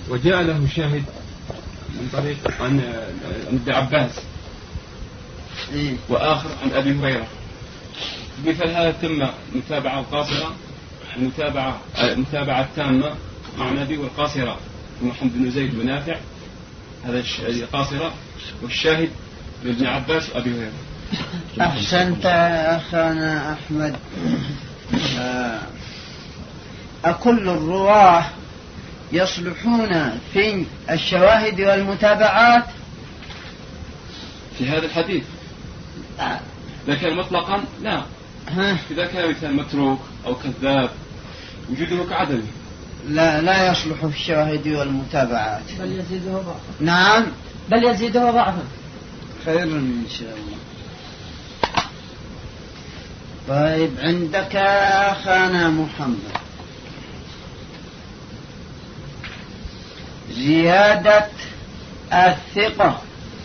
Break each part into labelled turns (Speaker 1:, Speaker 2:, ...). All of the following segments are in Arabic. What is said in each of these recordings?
Speaker 1: وجاء له شاهد من طريق عن ابن عباس وآخر عن أبي هريرة، مثل هذا تم متابعة قاصرة متابعة تامة مع النبي، والقاصرة محمد بن زيد بن نافع هذا القاصرة، والشاهد لابن عباس وأبي هريرة.
Speaker 2: أحسنت أخانا أحمد. أكل الرواة يصلحون في الشواهد والمتابعات
Speaker 1: في هذا الحديث؟ لكن مطلقا لا. إذا كان مثل متروك أو كذاب وجوده كعدم
Speaker 2: لا يصلح في الشواهد والمتابعات،
Speaker 3: بل يزيده ضعفا.
Speaker 2: نعم،
Speaker 3: بل يزيده ضعفا.
Speaker 2: خير إن شاء الله. طيب، عندك أخانا محمد زيادة الثقة،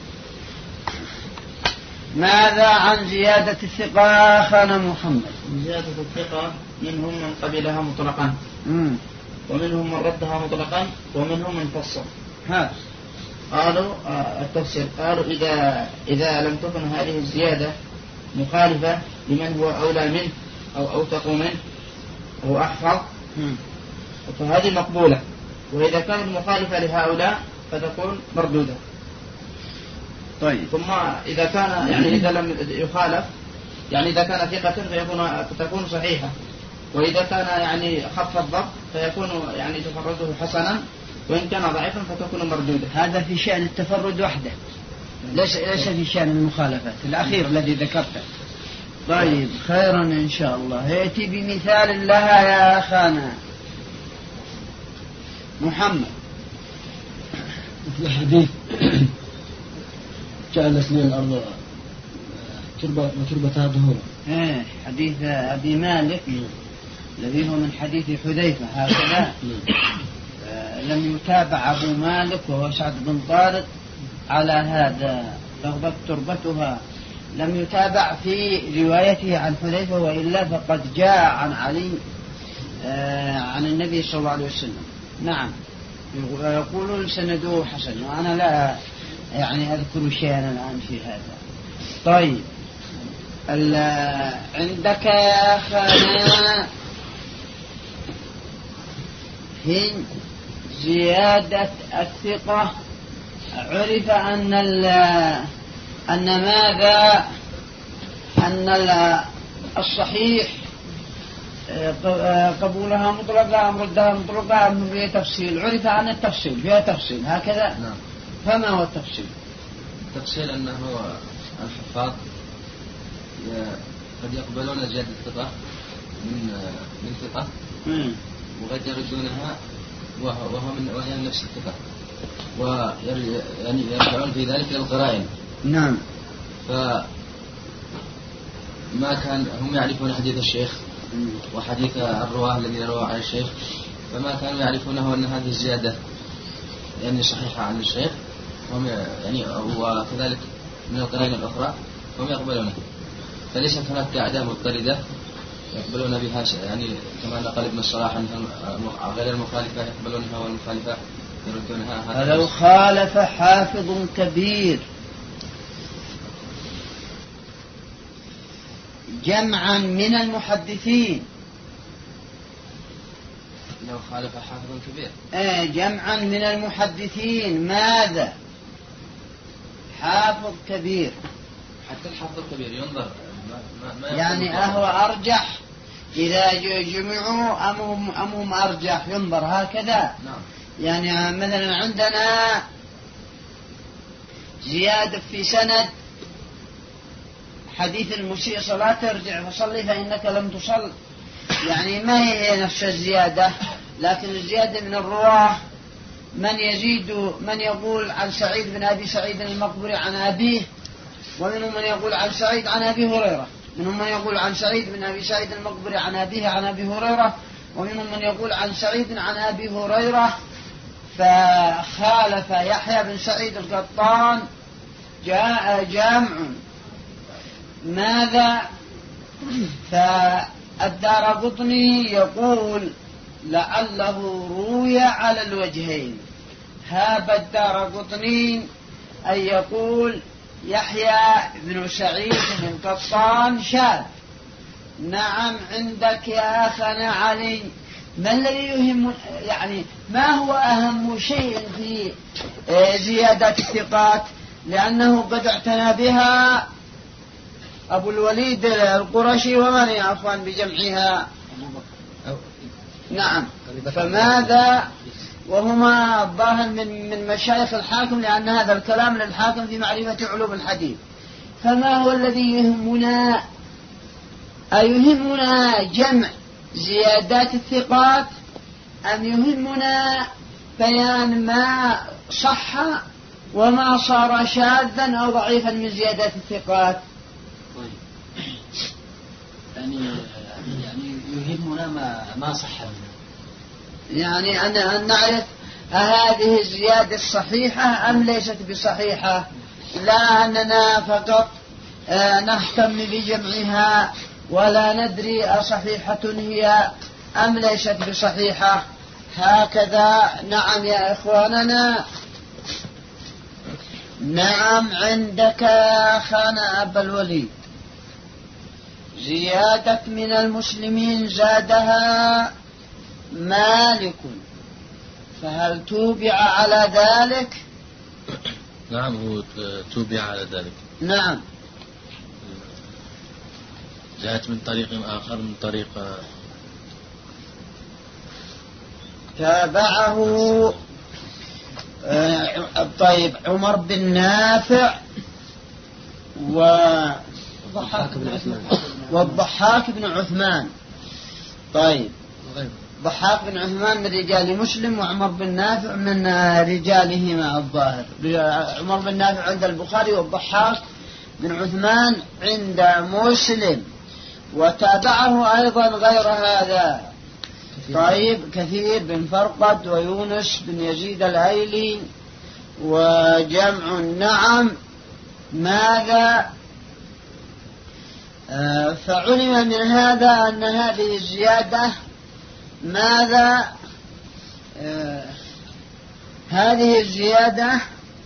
Speaker 2: ماذا عن زيادة الثقة أخانا محمد؟
Speaker 4: زيادة الثقة منهم من قبلها مطلقا، ومنهم من ردها مطلقا، ومنهم من فصل. قالوا التفسير، قالوا إذا لم تكن هذه الزيادة مخالفة لمن هو أولى منه أو أوثق منه أو أحفظ فهذه مقبولة، وإذا كانت مخالفة لهؤلاء فتكون مردودة.
Speaker 2: طيب،
Speaker 4: ثم إذا كان إذا لم يخالف إذا كان ثقة فتكون صحيحة، وإذا كان خف الضبط فيكون تفرده حسنا، وإن كان ضعيفا فتكون مردودة.
Speaker 2: هذا في شأن التفرد وحده، ليس في شأن المخالفات الأخير الذي ذكرته. طيب، خيرا إن شاء الله. يأتي بمثال لها يا أخانا محمد.
Speaker 5: مثل حديث جعل سنين الأرض وتربتها ظهورا،
Speaker 2: حديث أبي مالك الذي هو من حديث حذيفة هكذا. لم يتابع أبو مالك وهو سعد بن طارق على هذا، لغضت تربتها، لم يتابع في روايته عن حذيفة، وإلا فقد جاء عن علي عن النبي صلى الله عليه وسلم. نعم، يقولون سنده حسن، وأنا لا أذكر شيئا الآن في هذا. طيب، عندك يا أخانا في زيادة الثقة عرف أن الصحيح قبولها مطلقة أم ردها مطلقة أم فيها تفصيل. عرف عن التفصيل، فيها تفصيل هكذا.
Speaker 5: نعم.
Speaker 2: فما هو التفصيل؟
Speaker 5: التفصيل أنه الحفاظ قد يقبلون زيادة الثقة من ثقة، وقد يردونها وهي من نفس الثقة، يرجعون في ذلك للقرائن.
Speaker 2: نعم.
Speaker 5: فما كان هم يعرفون حديث الشيخ وحديث الرواه الذي رواه عن الشيخ، فما كانوا يعرفونه أن هذه الزيادة صحيحة عن الشيخ، وكذلك من القرائن الأخرى هم يقبلونه، فليست هناك أعداء مضطردة يقبلون بها، كما نقل ابن الصلاح أنها غير المخالفة يقبلونها والمخالفة يردونها.
Speaker 2: فلو خالف حافظ كبير جمعا من المحدثين،
Speaker 5: لو خالف حافظ كبير
Speaker 2: جمعا من المحدثين، ماذا؟ حافظ كبير،
Speaker 5: حتى الحافظ الكبير ينظر
Speaker 2: أهو أرجح إذا جمعوا أم هم أرجح، ينظر هكذا.
Speaker 5: نعم.
Speaker 2: مثلا عندنا زيادة في سند حديث المسيء صلاة ارجع فصلي فإنك لم تصل، ما هي نفس الزيادة، لكن الزيادة من الرواه من يقول عن سعيد بن أبي سعيد المقبري عن أبيه، ومنهم من يقول عن سعيد عن أبي هريرة، منهم من يقول عن سعيد بن أبي سعيد المقبري عن أبيه عن أبي هريرة، ومنهم من يقول عن سعيد عن أبي هريرة. فخالف يحيى بن سعيد القطان جاء جامع ماذا؟ فالدارقطني يقول لعله روي على الوجهين، هاب الدارقطني أن يقول يحيى بن سعيد القطان شاذ. نعم عندك يا أخنا علي. ما الذي يهم يعني ما هو أهم شيء في زيادة الثقات؟ لأنه قد اعتنى بها أبو الوليد القرشي ومن عفوا بجمعها. نعم فماذا وهما الظاهر من مشايخ الحاكم، لأن هذا الكلام للحاكم في معرفة علوم الحديث. فما هو الذي يهمنا؟ أيهمنا جمع زيادات الثقات أم يهمنا بيان ما صح وما صار شاذا أو ضعيفا من زيادات الثقات؟
Speaker 3: يعني يهمنا ما صح منه.
Speaker 2: يعني أن نعرف هذه الزيادة الصحيحة أم ليست بصحيحة، لا أننا فقط نهتم بجمعها ولا ندري أصحيحة هي أم ليست بصحيحة. هكذا. نعم يا إخواننا. نعم عندك يا أخانا أبا الوليد زيادة من المسلمين زادها مالك، فهل توبع على ذلك؟
Speaker 6: نعم هو توبع على ذلك.
Speaker 2: نعم
Speaker 6: جاءت من طريق آخر من طريق
Speaker 2: تابعه طيب عمر بن نافع والضحاك بن عثمان. طيب ضحاك بن عثمان من رجال مسلم وعمر بن نافع من رجالهما الظاهر. عمر بن نافع عند البخاري والضحاك بن عثمان عند مسلم. وتابعه أيضا غير هذا طيب كثير بن فرقد ويونس بن يزيد الأيلي وجمع. نعم ماذا فعلم من هذا أن هذه الزيادة ماذا هذه الزيادة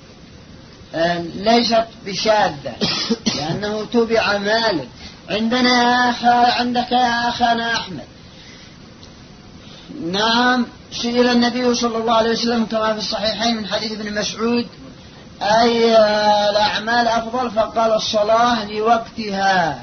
Speaker 2: ليست بشاذة لأنه تبع مالك. عندك يا أخانا أحمد. نعم سئل النبي صلى الله عليه وسلم كما في الصحيحين من حديث ابن مسعود أي الأعمال أفضل؟ فقال الصلاة لوقتها.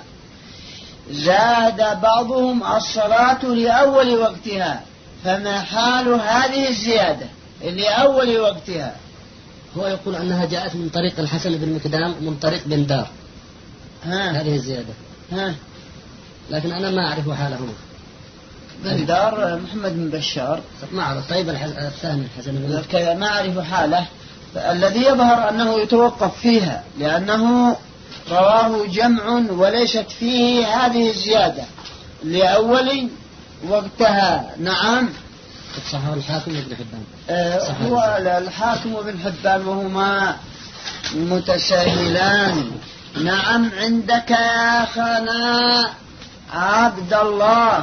Speaker 2: زاد بعضهم الصلاة لأول وقتها. فما حال هذه الزيادة لأول وقتها؟
Speaker 3: هو يقول أنها جاءت من طريق الحسن بن مقدام من طريق بن دار. هذه الزيادة. لكن أنا ما أعرف حالهما.
Speaker 2: بن دار محمد بن بشار
Speaker 3: ما أعرف. طيب الثاني الحسن بن
Speaker 2: ما أعرف حاله. الذي يظهر أنه يتوقف فيها لأنه رواه جمع وليست فيه هذه الزيادة لأول وقتها. نعم
Speaker 3: صحيح الحاكم وابن حبان.
Speaker 2: هو الحاكم وابن حبان وهما متساهلان. نعم عندك يا أخانا عبد الله.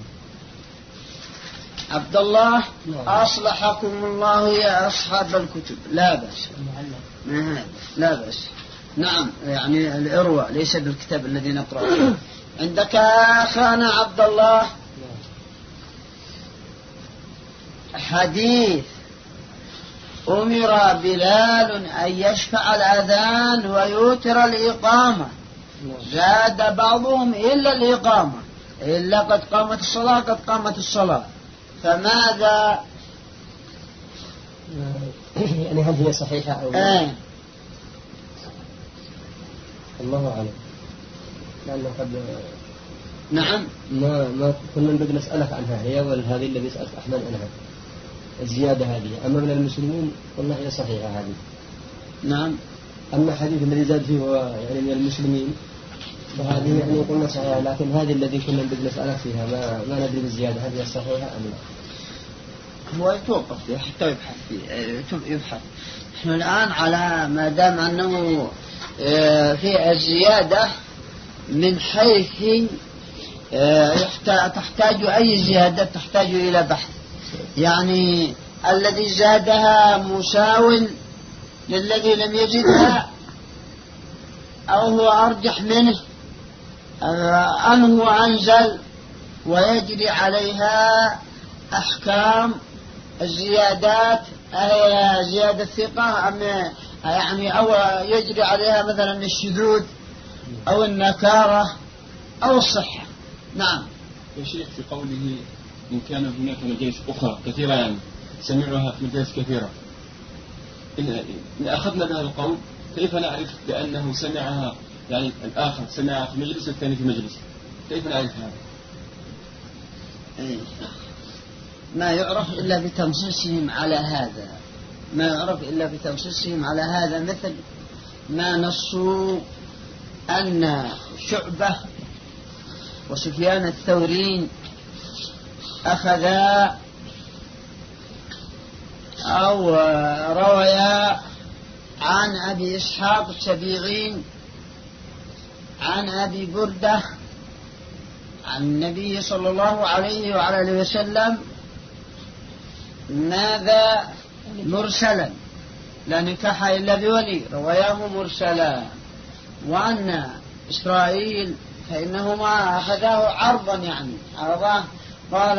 Speaker 2: عبد الله أصلحكم الله يا أصحاب الكتب. لا بأس لا بأس. نعم يعني الإروع ليس بالكتاب الذي نقرأ فيه. عندك يا أخانا عبد الله حديث أمر بلال أن يشفع الأذان ويوتر الإقامة. زاد بعضهم إلا الإقامة إلا قد قامت الصلاة قد قامت الصلاة. فماذا
Speaker 3: يعني هل هي صحيحة أو الله أعلم. لأنه قد
Speaker 2: نعم
Speaker 3: ما كنا نبغى نسألك عنها هي وهذه الذي سألت أحمد عنها الزيادة هذه. أما من المسلمين قلنا هي صحيحة هذه.
Speaker 2: نعم.
Speaker 3: أما حديث الذي زاد فيه هو يعني من المسلمين فهذه يعني قلنا صحيحة. لكن هذه الذي كنا نبغى نسألك فيها ما ندري بالزيادة هل هي صحيحة أم لا.
Speaker 2: هو يتوقف فيه حتى يبحث فيه يبحث. نحن الآن على ما دام أنه في الزيادة من حيث تحتاج أي زيادة تحتاج إلى بحث. يعني الذي زادها مساو للذي لم يجدها أو هو أرجح منه أم هو أنزل ويجري عليها أحكام الزيادات زيادة ثقة أم يعني أو يجري عليها مثلا الشذوذ أو النكارة أو الصحة. نعم.
Speaker 1: يا شيخ في قوله إن كان هناك مجالس أخرى كثيرة يعني سمعها في مجالس كثيرة، إن أخذنا بهذا القول كيف نعرف بأنه سمعها يعني الآخر سمعها في مجلس والثاني في مجلس؟ كيف نعرف هذا؟
Speaker 2: ما يعرف إلا بتنصيصهم على هذا، ما يعرف إلا بتنصيصهم على هذا، مثل ما نصوا أن شعبة وسفيان الثوري أخذا أو رويا عن أبي إسحاق السبيعي عن أبي بردة عن النبي صلى الله عليه وعلى آله وسلم ماذا مرسلا لا نكاح إلا بولي، روياه مرسلا. وأن إسرائيل فإنهما أخذاه عرضا يعني عرضا، قال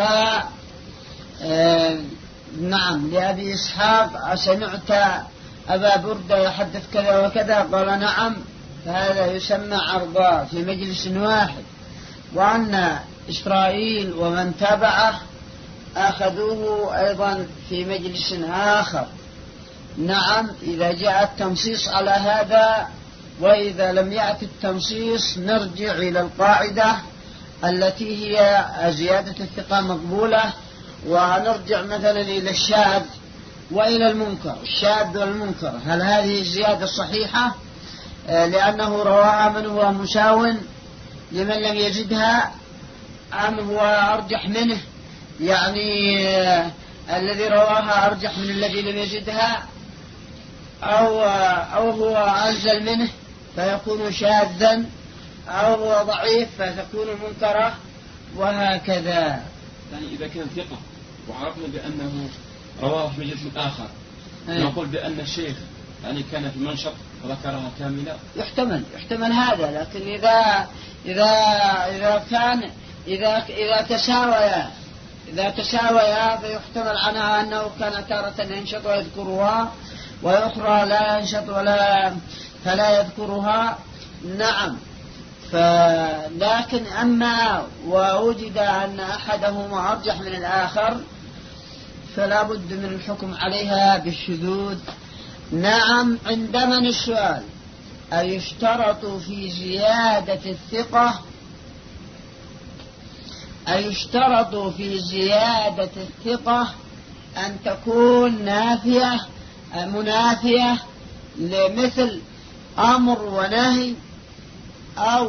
Speaker 2: نعم لأبي إسحاق أسمعت أبا بردة يحدث كذا وكذا؟ قال نعم، فهذا يسمى عرضا في مجلس واحد. وأن إسرائيل ومن تبعه أخذوه أيضا في مجلس آخر. نعم إذا جاء التنصيص على هذا، وإذا لم يأتي التنصيص نرجع إلى القاعدة التي هي زيادة الثقة مقبولة، ونرجع مثلا إلى الشاذ وإلى المنكر. الشاذ والمنكر هل هذه الزيادة صحيحة لأنه رواها من هو مساو لمن لم يجدها، أم هو أرجح منه يعني الذي رواها أرجح من الذي لم يجدها، أو هو أنزل منه فيكون شاذا، أو هو ضعيف فتكون منكرة، وهكذا.
Speaker 1: يعني إذا كان ثقة وعرفنا بأنه رواه في مجلس آخر نقول بأن الشيخ يعني كان في منشط وذكرها كاملة.
Speaker 2: يحتمل هذا، لكن إذا تساويا فيحتمل عنها أنه كان تارة ينشط ويذكرها وأخرى لا ينشط فلا يذكرها. نعم. لكن أما ووجد أن أحدهما أرجح من الآخر فلا بد من الحكم عليها بالشذوذ. نعم. عندما السؤال أيشترط في زيادة الثقة أن تكون منافية لمثل أمر ونهي، أو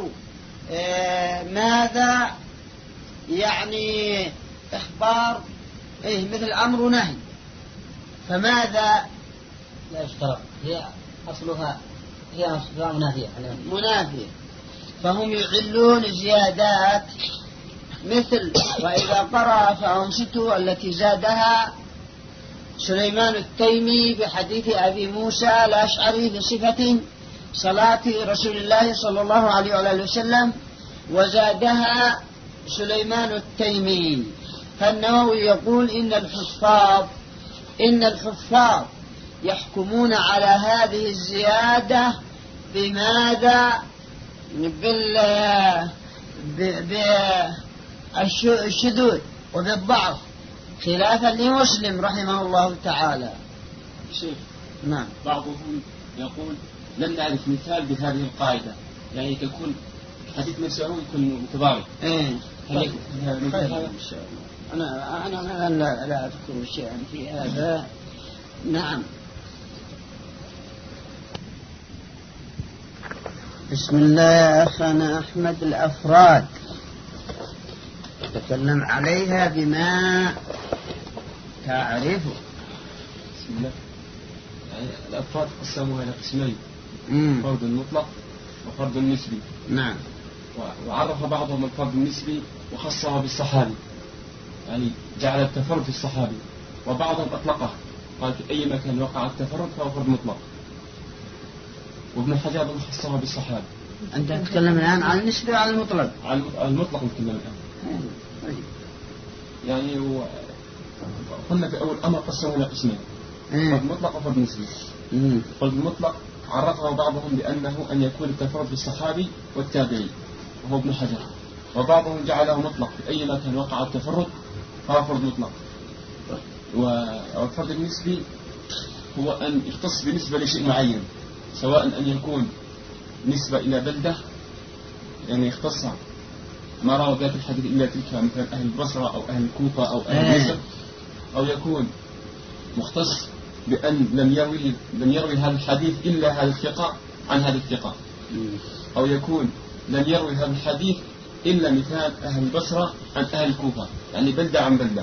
Speaker 2: ماذا يعني إخبار مثل أمر ونهي، فماذا
Speaker 3: لا يشترط؟ هي أصلها
Speaker 2: منافية، فهم يعلون زيادات مثل وإذا قرأ فأنصتوا التي زادها سليمان التيمي بحديث أبي موسى الأشعري في صفة صلاة رسول الله صلى الله عليه وآله وسلم، وزادها سليمان التيمي. فالنووي يقول إن الحفاظ يحكمون على هذه الزيادة بماذا؟ بالشذوذ وبالضعف، خلافا لمسلم رحمه الله تعالى.
Speaker 1: شيخ
Speaker 2: نعم.
Speaker 1: بعضهم يقول لم نعرف مثال بهذه القاعدة، يعني تكون حديث مسعود يكون متضارب.
Speaker 2: خير إن شاء الله. أنا لا أذكر شيئا في هذا. نعم. بسم الله يا أخانا أحمد. الأفراد تكلم عليها بما تعرفه.
Speaker 1: بسم الله. يعني الأفراد قسموها إلى قسمين، فرد مطلق وفرد نسبي.
Speaker 2: نعم.
Speaker 1: وعرف بعضهم الفرد النسبي وخصها بالصحابي، يعني جعل التفرد في الصحابي، وبعضهم أطلقه قال في أي مكان وقع التفرد فهو فرد مطلق. وابن حجر خصه بالصحابة.
Speaker 2: أنت تتكلم الآن عن النسبة على المطلق؟
Speaker 1: عن المطلق نتكلم الآن. يعني قلنا في أول أمر قسمونا قسمين، فرد مطلق وفرد نسبي. فرد مطلق عرفه بعضهم بأنه أن يكون التفرد بالصحابي والتابعي وهو ابن حجر، وبعضهم جعله مطلق في أي مكان وقع التفرد فهو فرد مطلق. والفرد النسبي هو أن يختص بنسبة لشيء معين، سواء أن يكون نسبة إلى بلدة، يعني يختص ما روى ذات الحديث إلا تلك مثل أهل البصرة أو أهل الكوفة أو أهل مصر، أو يكون مختص بأن لم يروي هذا الحديث إلا هذا الثقة عن هذا الثقة، أو يكون لم يروي هذا الحديث إلا مثال أهل البصرة عن أهل الكوفة، يعني بلدة عن بلدة.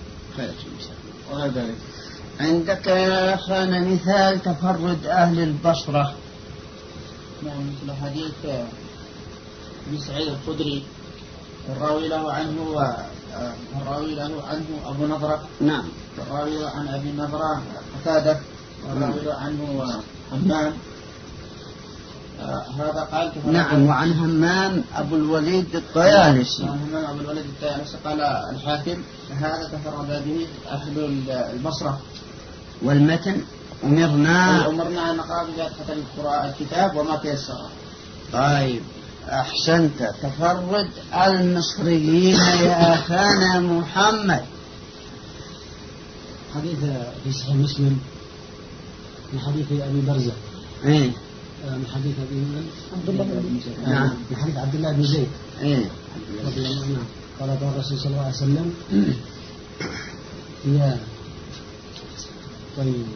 Speaker 1: وهذا
Speaker 2: عندك يا أخانا مثال تفرد أهل البصرة.
Speaker 4: نعم، مثل حديث ابن سعيد الخدري الراوي له عنه أبو نضرة.
Speaker 2: نعم.
Speaker 4: الراوي عن أبي نضرة قتادة، والراوي له عنه همام. هذا قال
Speaker 2: نعم. وعن همام أبو الوليد الطيالسي.
Speaker 4: همام أبو الوليد الطيالسي قال الحاكم هذا تفرد به أهل البصرة.
Speaker 2: والمتن أمرنا
Speaker 4: أن نقرأ بفاتحة الكتاب وما تيسر.
Speaker 2: طيب أحسنت. تفرد المصريين يا أخانا محمد.
Speaker 3: حديث في صحيح مسلم من حديث أبي برزة. من حديث عبد الله بن زيد. نعم. من حديث عبد الله بن زيد. رضي الله عنه قال الرسول صلى الله عليه وسلم يا طيب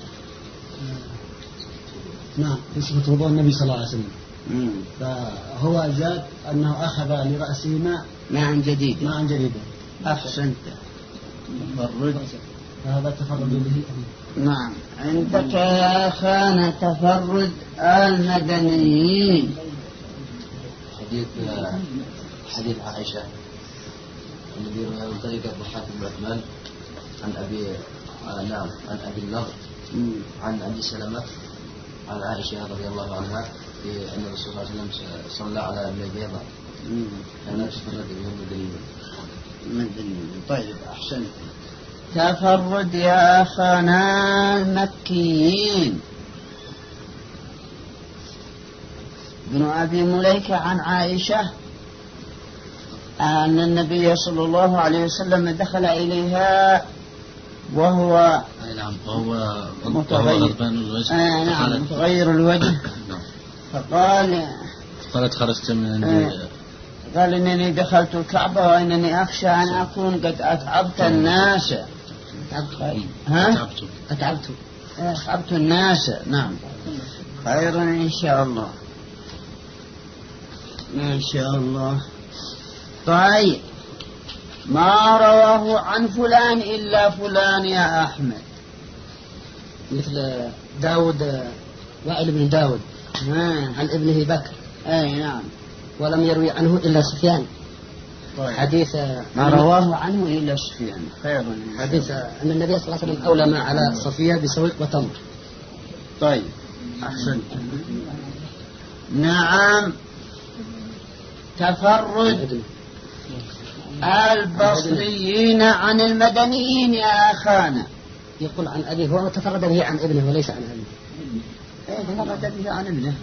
Speaker 3: نعم في صفة وضوء النبي صلى الله عليه وسلم. فهو زاد أنه أخذ لرأسه ماء جديدا.
Speaker 2: أحسنت. تفرد
Speaker 3: هذا تفرد به.
Speaker 2: نعم. عندك يا أخانا تفرد المدنيين.
Speaker 5: حديث عائشة الذي رواه من طريق الضحاك بن عثمان عن أبي النضر عن أبي سلمة عن عائشة رضي الله عنها في أن الرسول صلى الله عليه وسلم صلى على ابن البيضاء. أنا تفرد بهم
Speaker 2: مدنيين. طيب أحسنت. تفرد يا أخانا المكيين. ابن أبي مليكة عن عائشة أن النبي صلى الله عليه وسلم دخل إليها وهو متغير الوجه.
Speaker 6: قالت خرجت من عندي.
Speaker 2: قال إنني دخلت الكعبة وإنني أخشى أن أكون قد أتعبت الناس. أتعبت الناس. نعم. خيرا إن شاء الله. ما شاء الله. طيب ما رواه عن فلان إلا فلان يا أحمد.
Speaker 3: مثل داود، وائل بن داود عن ابنه بكر.
Speaker 2: أي نعم.
Speaker 3: ولم يروي عنه إلا سفيان.
Speaker 2: طيب.
Speaker 3: حديث
Speaker 2: ما رواه عنه إلا سفيان. خير.
Speaker 3: حديث أن النبي صلى الله عليه وسلم أولى ما على صفية بسويق وتمر.
Speaker 2: طيب أحسنت. نعم. تفرد البصريين عن المدنيين يا أخانا.
Speaker 3: يقول عن أبيه هو تفرد به عن ابنه وليس عن أبيه.
Speaker 2: تفرد به عن ابنه.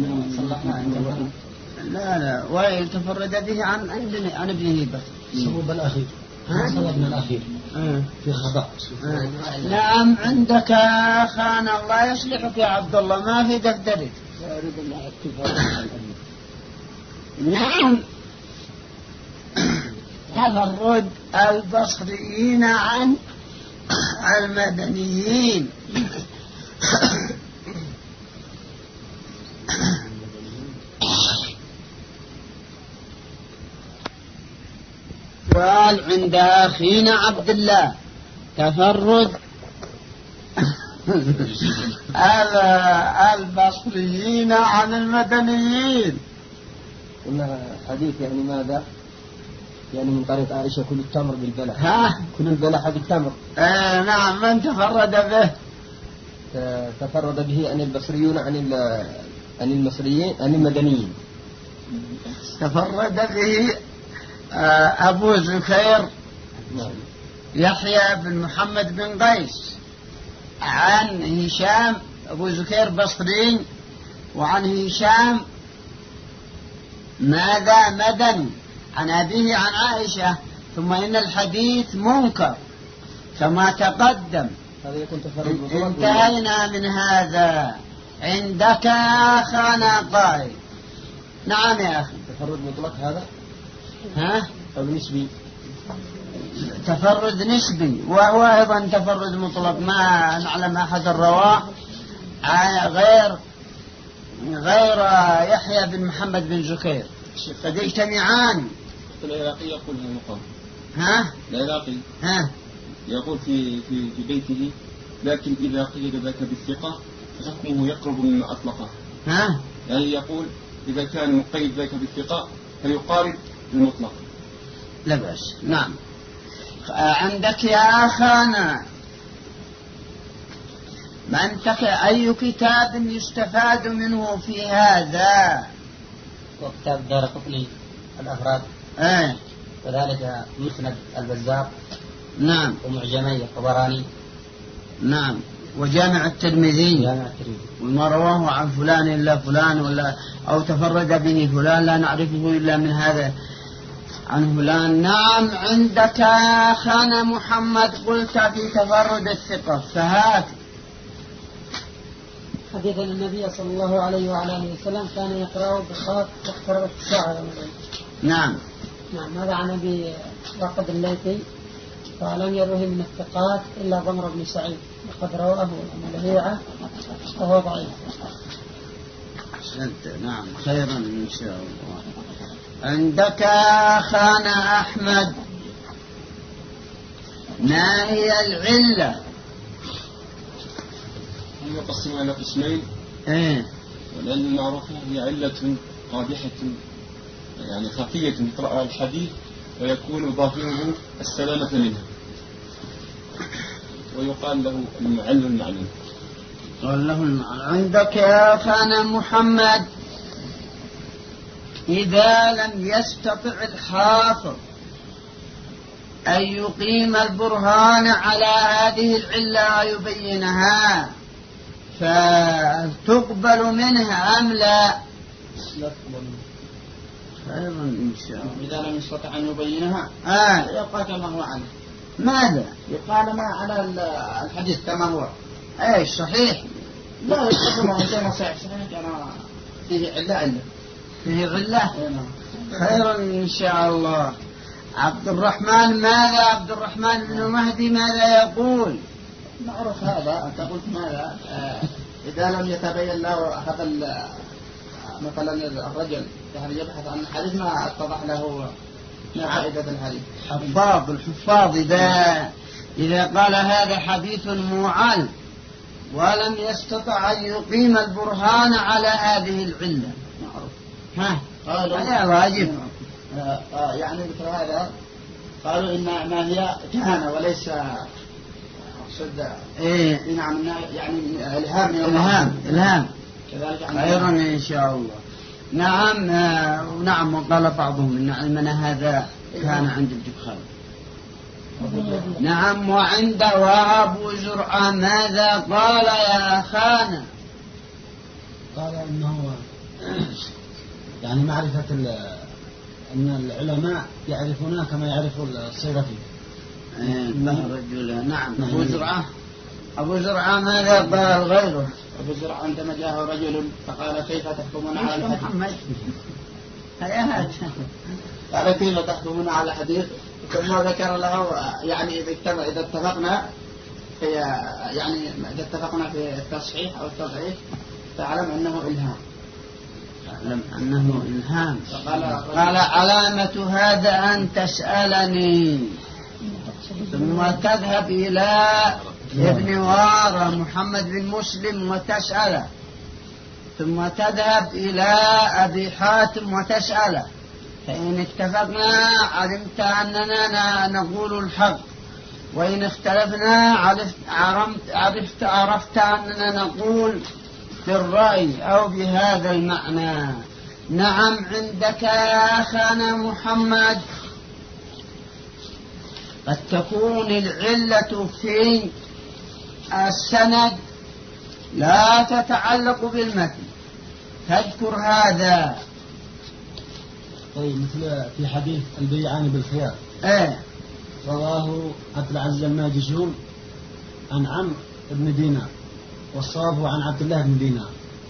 Speaker 2: لا وائل تفرد به عن ابنه بس.
Speaker 3: صوب الأخير. صوبنا الأخير في خطأ.
Speaker 2: نعم. عندك يا أخانا الله يصلحك يا عبد الله ما في دفترك. نعم. تفرد البصريين عن المدنيين. قال عند أخينا عبد الله تفرد البصريين عن المدنيين.
Speaker 3: قلنا حديث يعني ماذا
Speaker 1: يعني من طريق عائشة كل التمر بالبلح.
Speaker 2: ها؟
Speaker 1: كل البلح بالتمر.
Speaker 2: نعم. من تفرد به؟
Speaker 1: تفرد به عن البصريون عن المصريين عن المدنيين.
Speaker 2: تفرد به أبو زكير يحيى بن محمد بن قيس عن هشام. أبو زكير بصري، وعن هشام ماذا مدني، عن أبيه عن عائشة. ثم إن الحديث منكر كما تقدم. انتهينا من هذا. عندك يا أخانا قائل. نعم يا أخي.
Speaker 1: تفرد مطلق هذا؟
Speaker 2: ها؟
Speaker 1: أو نسبي؟
Speaker 2: تفرد نسبي، وهو أيضا تفرد مطلق. ما نعلم أحد الرواة غير يحيى بن محمد بن زكير قد يجتمعان.
Speaker 1: العراقي يقول هذا المقام.
Speaker 2: ها؟
Speaker 1: العراقي يقول في بيته: لكن إذا قيد ذاك بالثقة فحكمه يقرب مما أطلقه.
Speaker 2: ها؟
Speaker 1: يعني يقول إذا كان مقيد ذاك بالثقة فيقارب المطلق.
Speaker 2: لا بأس. نعم. عندك يا أخانا أي كتاب يستفاد منه في هذا؟
Speaker 3: وكتاب دارقطني الأفراد. وذلك مسند البزار.
Speaker 2: نعم.
Speaker 3: ومعجمي الطبراني.
Speaker 2: نعم. وجامع الترمذي. وما رواه عن فلان إلا فلان، ولا أو تفرد به فلان لا نعرفه إلا من هذا عن فلان. نعم. عندك يا أخانا محمد قلت في تفرد الثقة، فهات.
Speaker 3: حديث النبي صلى الله عليه وعلى آله وسلم كان يقرأ بخاف واقتربت الساعة.
Speaker 2: نعم.
Speaker 3: نعم. هذا عن أبي واقد الليثي فلم يروه من الثقات إلا ضمر بن سعيد، وقد رواه لهيعة وهو ضعيف.
Speaker 2: نعم. خيرا إن شاء الله. عندك يا أخانا أحمد ما هي العلة؟
Speaker 1: هم يقسمون على قسمين. والعلة المعروفة هي علة قادحة يعني خفية يقرأ الحديث ويكون ظاهره السلامة منها، ويقال له المعل المعلوم.
Speaker 2: قال له المعل. عندك يا أخانا محمد إذا لم يستطع الحافظ أن يقيم البرهان على هذه العلة ويبينها فتقبل منها أم لا؟ خيرا إن شاء الله.
Speaker 4: إذا لم يستطع أن يبينها يبقى كما هو عليه.
Speaker 2: ماذا؟
Speaker 4: يقال ما على الحديث كما هو.
Speaker 2: صحيح.
Speaker 4: لا يقصد كما صحيح كان فيه علة.
Speaker 2: فيه علة. خيرا إن شاء الله. عبد الرحمن ماذا؟ عبد الرحمن بن مهدي ماذا يقول؟
Speaker 4: معروف هذا. أنت قلت ماذا؟ إذا لم يتبين له هذا مثلا الرجل يعني يبحث عن الحديث ما اتضح له ما فائدة الحديث.
Speaker 2: الحفاظ إذا قال هذا حديث معل ولم يستطع أن يقيم البرهان على هذه العلة.
Speaker 4: معروف.
Speaker 2: هذا واجب.
Speaker 4: يعني مثل هذا قالوا إن ما هي كهنة وليس أقصد. نعم. يعني
Speaker 2: إلهام.
Speaker 4: كذلك.
Speaker 2: خيرا إن شاء الله. نعم. نعم. وقال بعضهم إن علمنا هذا كان عند الجبخان. نعم. وعند وأبو زرعة ماذا قال يا أخانا؟
Speaker 3: قال إنه يعني معرفة أن العلماء يعرفونها كما يعرف الصيرفي.
Speaker 2: نعم. أبو زرعة ماذا قال غيره؟
Speaker 4: أبو زرعة عندما جاءه رجل فقال كيف تحكمون على الحديث؟ قال كيف تحكمون على الحديث؟ ثم ذكر له يعني إذا اتفقنا في التصحيح أو التضعيف فاعلم أنه إلهام.
Speaker 2: قال علامة هذا أن تسألني ثم تذهب إلى ابن وارى محمد بن مسلم وتسأله، ثم تذهب إلى أبي حاتم وتسأله، فإن اتفقنا علمت أننا نقول الحق، وإن اختلفنا عرفت أننا نقول بالرأي أو بهذا المعنى. نعم عندك يا أخانا محمد قد تكون العلة في السند لا تتعلق بالمتن، تذكر هذا.
Speaker 3: طيب مثل في حديث البيعان بالخيار رواه عبد العزيز الماجشون عن عمرو بن دينار، والصواب عن عبد الله بن دينار.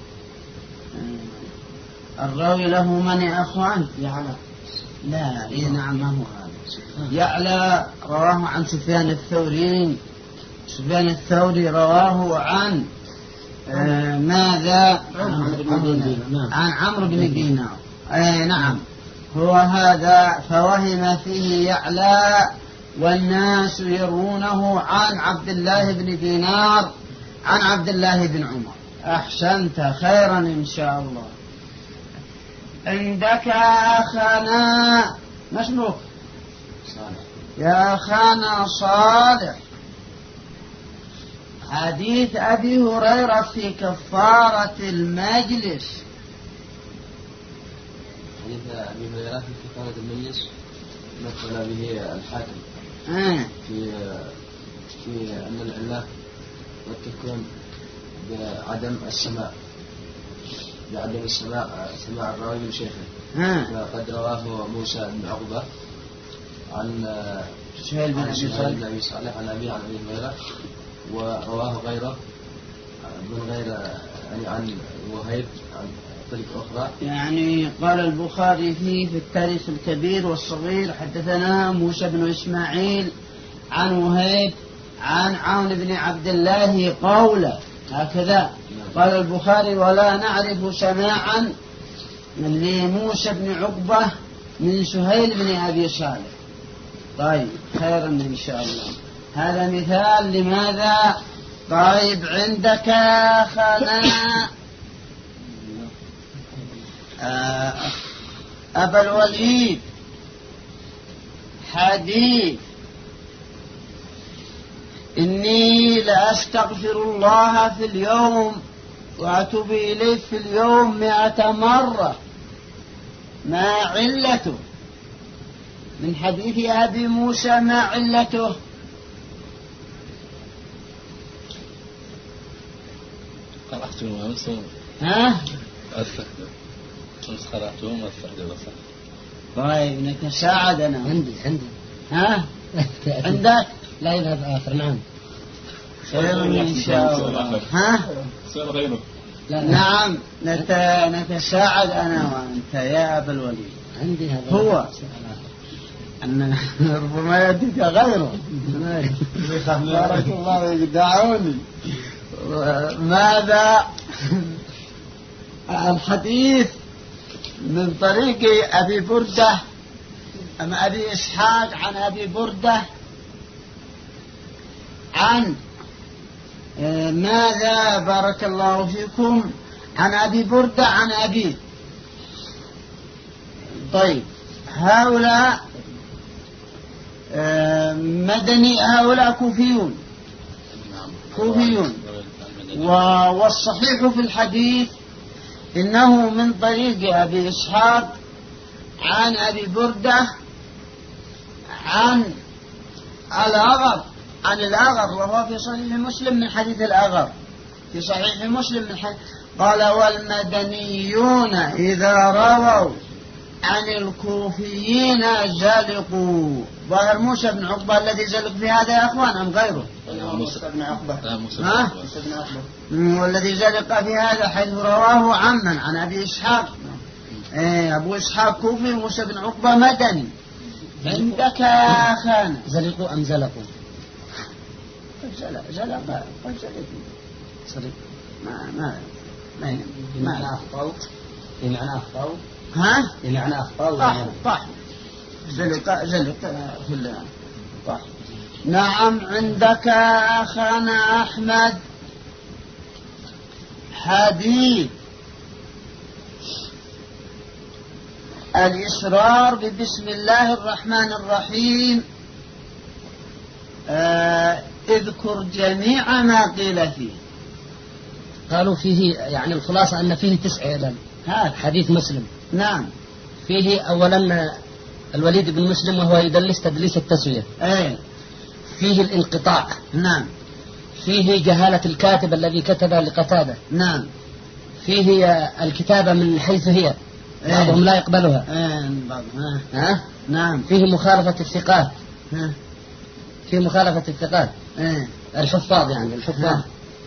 Speaker 2: الراوي له من يا أخوان؟ يعلى. لا نعم ما هو هذا. يعلى رواه عن سفيان الثوري. سفيان الثوري رواه عن ماذا؟ عن عمرو بن دينار. نعم هو هذا، فوهم فيه يعلى والناس يرونه عن عبد الله بن دينار عن عبد الله بن عمر. أحسنت خيرا إن شاء الله. عندك يا أخانا مشنوك يا أخانا صالح حديث أبي هريرة في كفارة المجلس.
Speaker 5: حديث أبي هريرة في كفارة المجلس مثل به الحاكم في أن العلة قد تكون بعدم سماع الراوي من شيخه. فقد رواه موسى بن عقبة عن
Speaker 2: سهيل بن
Speaker 5: أبي صالح عن أبي هريرة، ورواه غيره من غير يعني عن وهيب عن طريق أخرى.
Speaker 2: يعني قال البخاري فيه في التاريخ الكبير والصغير حدثنا موسى بن إسماعيل عن وهيب عن عون بن عبد الله قوله هكذا. قال البخاري ولا نعرف سماعا لموسى بن عقبة من سهيل بن أبي صالح. طيب خيرا إن شاء الله. هذا مثال لماذا؟ طيب عندك يا أخانا أبا الوليد حديث إني لأستغفر الله في اليوم وأتوب إليه في اليوم 100 مرة، ما علته؟ من حديث أبي موسى ما علته؟
Speaker 6: قرأتهم أمس قرأتهم واستخدم صح.
Speaker 2: طيب نتساعد. أنا
Speaker 3: عندي
Speaker 2: عندك
Speaker 3: لا يذهب آخر. نعم
Speaker 2: إن شاء الله.
Speaker 1: سؤال غيره.
Speaker 2: نعم نتساعد أنا وأنت يا أبا الوليد.
Speaker 3: عندي هذا
Speaker 2: هو أن ربما يديك غيره. بارك الله يدعوني. ماذا الحديث من طريق أبي بردة أم أبي إسحاق عن أبي بردة عن ماذا بارك الله فيكم عن أبي بردة عن أبي. طيب هؤلاء مدني، هؤلاء كوفيون. والصحيح في الحديث إنه من طريق أبي إسحاق عن أبي بردة عن الأغر وهو في صحيح مسلم من حديث الأغر في صحيح مسلم من حديث. قال والمدنيون إذا رووا عن الكوفيين زلقوا. ظاهر موسى بن عقبة الذي زلق في هذا يا أخوان أم غيره؟
Speaker 4: موسى بن عقبة.
Speaker 2: والذي زلق في هذا حيث رواه عن أبي إسحاق. أبو إسحاق كوفي موسى بن عقبة مدني. عندك يا أخانا
Speaker 3: زلقوا أم زلقوا؟
Speaker 2: زلق
Speaker 3: بمعنى أخطأوا. بمعنى أخطأوا. بمعنى أخطأوا.
Speaker 2: طح زلق في الله. طح. نعم عندك يا أخانا أحمد حديث الإصرار ببسم الله الرحمن الرحيم اذكر جميع ما قيل فيه.
Speaker 3: قالوا فيه يعني الخلاصة أن فيه 9 علل.
Speaker 2: هذا
Speaker 3: حديث مسلم.
Speaker 2: نعم.
Speaker 3: فيه أولا الوليد بن مسلم وهو يدلس تدليس التسوية. فيه الانقطاع.
Speaker 2: نعم.
Speaker 3: فيه جهالة الكاتب الذي كتب لقتادة.
Speaker 2: نعم.
Speaker 3: فيه الكتابة من حيث هي بعضهم لا يقبلها.
Speaker 2: نعم.
Speaker 3: فيه مخالفة الثقات. فيه مخالفة الثقات. الحفاظ يعني الحفاظ.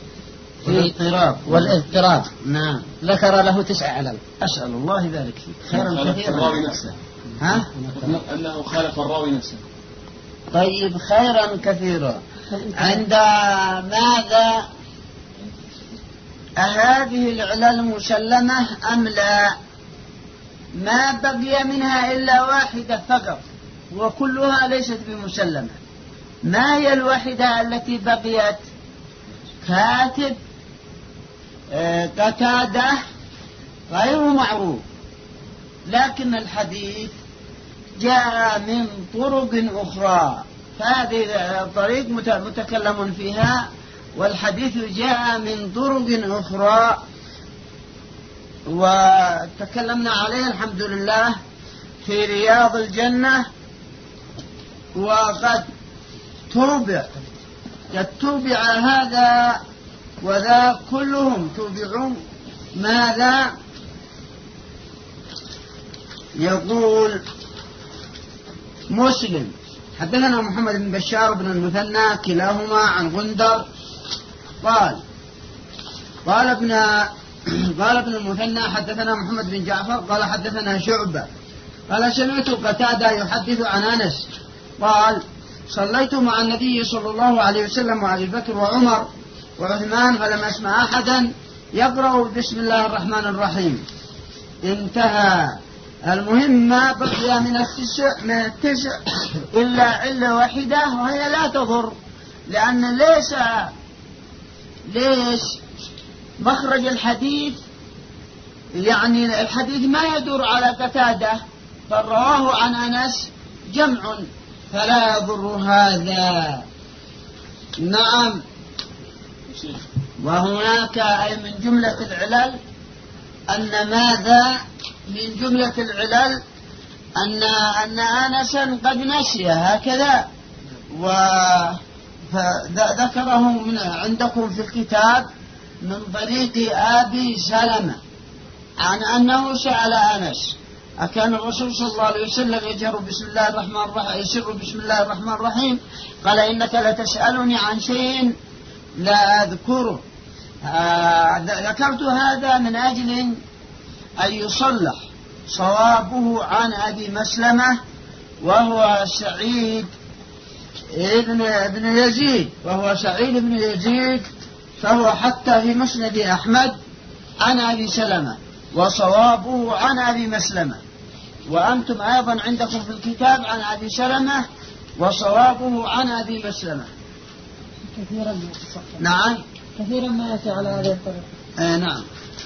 Speaker 3: والاضطراب.
Speaker 2: نعم.
Speaker 3: ذكر له 9 علل.
Speaker 2: أسأل الله يبارك فيك. خيرا كثيرا.
Speaker 1: الراوي نفسه. أنه خالف الراوي نفسه.
Speaker 2: طيب خيرا كثيرا. عند ماذا هذه العلل مسلمة أم لا؟ ما بقي منها إلا واحدة فقط وكلها ليست بمسلمة. ما هي الواحدة التي بقيت؟ كاتب قتادة غير معروف، لكن الحديث جاء من طرق أخرى، فهذه طريق متكلم فيها، والحديث جاء من طرق أخرى وتكلمنا عليه الحمد لله في رياض الجنة. وقد توبع هذا وذا كلهم توبعون. ماذا يقول مسلم؟ حدثنا محمد بن بشار بن المثنى كلاهما عن غندر قال ابن المثنى حدثنا محمد بن جعفر قال حدثنا شعبة قال سمعت قتادة يحدث عن أنس قال صليت مع النبي صلى الله عليه وسلم وأبي بكر وعمر وعثمان فلم أسمع أحدا يقرأ بسم الله الرحمن الرحيم. انتهى. المهم ما بقي من التسع إلا علة واحدة وهي لا تضر، لأن ليش مخرج الحديث يعني الحديث ما يدور على قتادة بل رواه عن أنس جمع فلا يضر هذا. نعم. وهناك أي من جملة العلل أن ماذا من جملة العلل أن أنسا قد نسي هكذا، وذكره عندكم في الكتاب من طريق أبي سلمة عن أنه سأل أنس أكان الرسول صلى الله عليه وسلم يجهر بسم الله الرحمن الرحيم يسر بسم الله الرحمن الرحيم؟ قال إنك لتسألني عن شيء لا أذكره. ذكرت هذا من أجل أن يصلح صوابه عن أبي مسلمة وهو سعيد بن يزيد، فهو حتى في مسند أحمد عن أبي سلمة وصوابه عن أبي مسلمة، وأنتم أيضا عندكم في الكتاب عن أبي سلمة وصوابه عن أبي مسلمة.
Speaker 3: كثيرا.
Speaker 2: نعم.
Speaker 3: كثيرا ما يأتي على هذه الطريقة.
Speaker 2: نعم.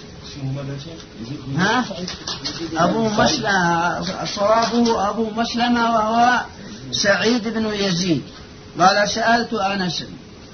Speaker 2: أبو مسلمة صوابه أبو مسلمة وهو سعيد بن يزيد قال سألت أنس.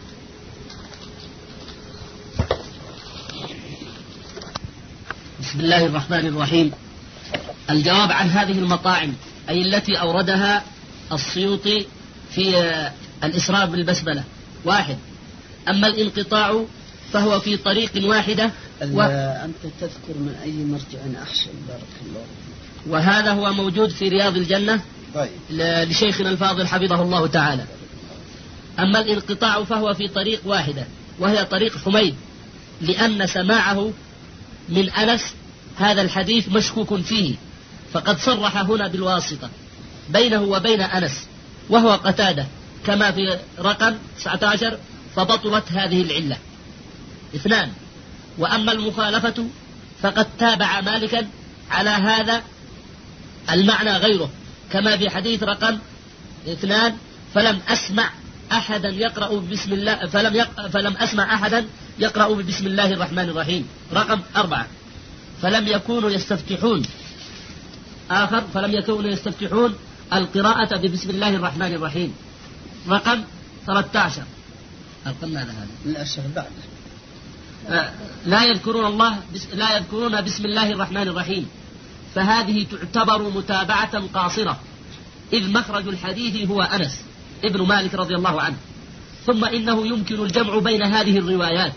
Speaker 3: بسم الله الرحمن الرحيم. الجواب عن هذه المطاعم أي التي أوردها السيوطي في الإسراء بالبسملة. 1. أما الانقطاع فهو في طريق واحدة
Speaker 2: أنت تذكر من أي مرجع أحسن بارك الله فيك.
Speaker 3: وهذا هو موجود في رياض الجنة.
Speaker 2: طيب.
Speaker 3: لشيخنا الفاضل حفظه الله تعالى. أما الانقطاع فهو في طريق واحدة وهي طريق حميد، لأن سماعه من أنس هذا الحديث مشكوك فيه، فقد صرح هنا بالواسطة بينه وبين أنس وهو قتادة كما في رقم 19، فبطلت هذه العلة. 2. وأما المخالفة فقد تابع مالكا على هذا المعنى غيره كما في حديث رقم 2 فلم أسمع أحدا يقرأ بسم الله فلم أسمع أحدا يقرأ بسم الله الرحمن الرحيم. رقم 4 فلم يكونوا يستفتحون
Speaker 7: آخر فلم يكونوا يستفتحون القراءة ببسم الله الرحمن الرحيم. رقم 13
Speaker 2: القمة هذا لا الشيخ بعد
Speaker 7: لا يذكرون بسم الله الرحمن الرحيم، فهذه تعتبر متابعة قاصرة، إذ مخرج الحديث هو أنس ابن مالك رضي الله عنه. ثم إنه يمكن الجمع بين هذه الروايات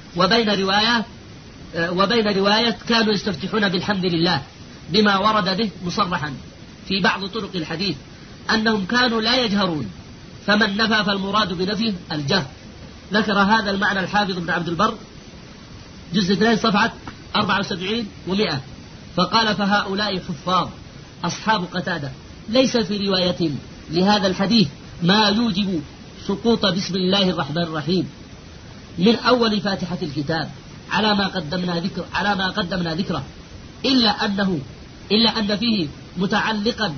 Speaker 7: وبين رواية كانوا يستفتحون بالحمد لله بما ورد به مصرحا في بعض طرق الحديث أنهم كانوا لا يجهرون، فمن نفى فالمراد بنفيه الجهر. ذكر هذا المعنى الحافظ ابن عبد البر جزء 2 صفحة 74 و100، فقال: فهؤلاء حفاظ أصحاب قتادة ليس في روايتهم لهذا الحديث ما يوجب سقوط بسم الله الرحمن الرحيم من أول فاتحة الكتاب على ما قدمنا ذكره، إلا أن فيه متعلقا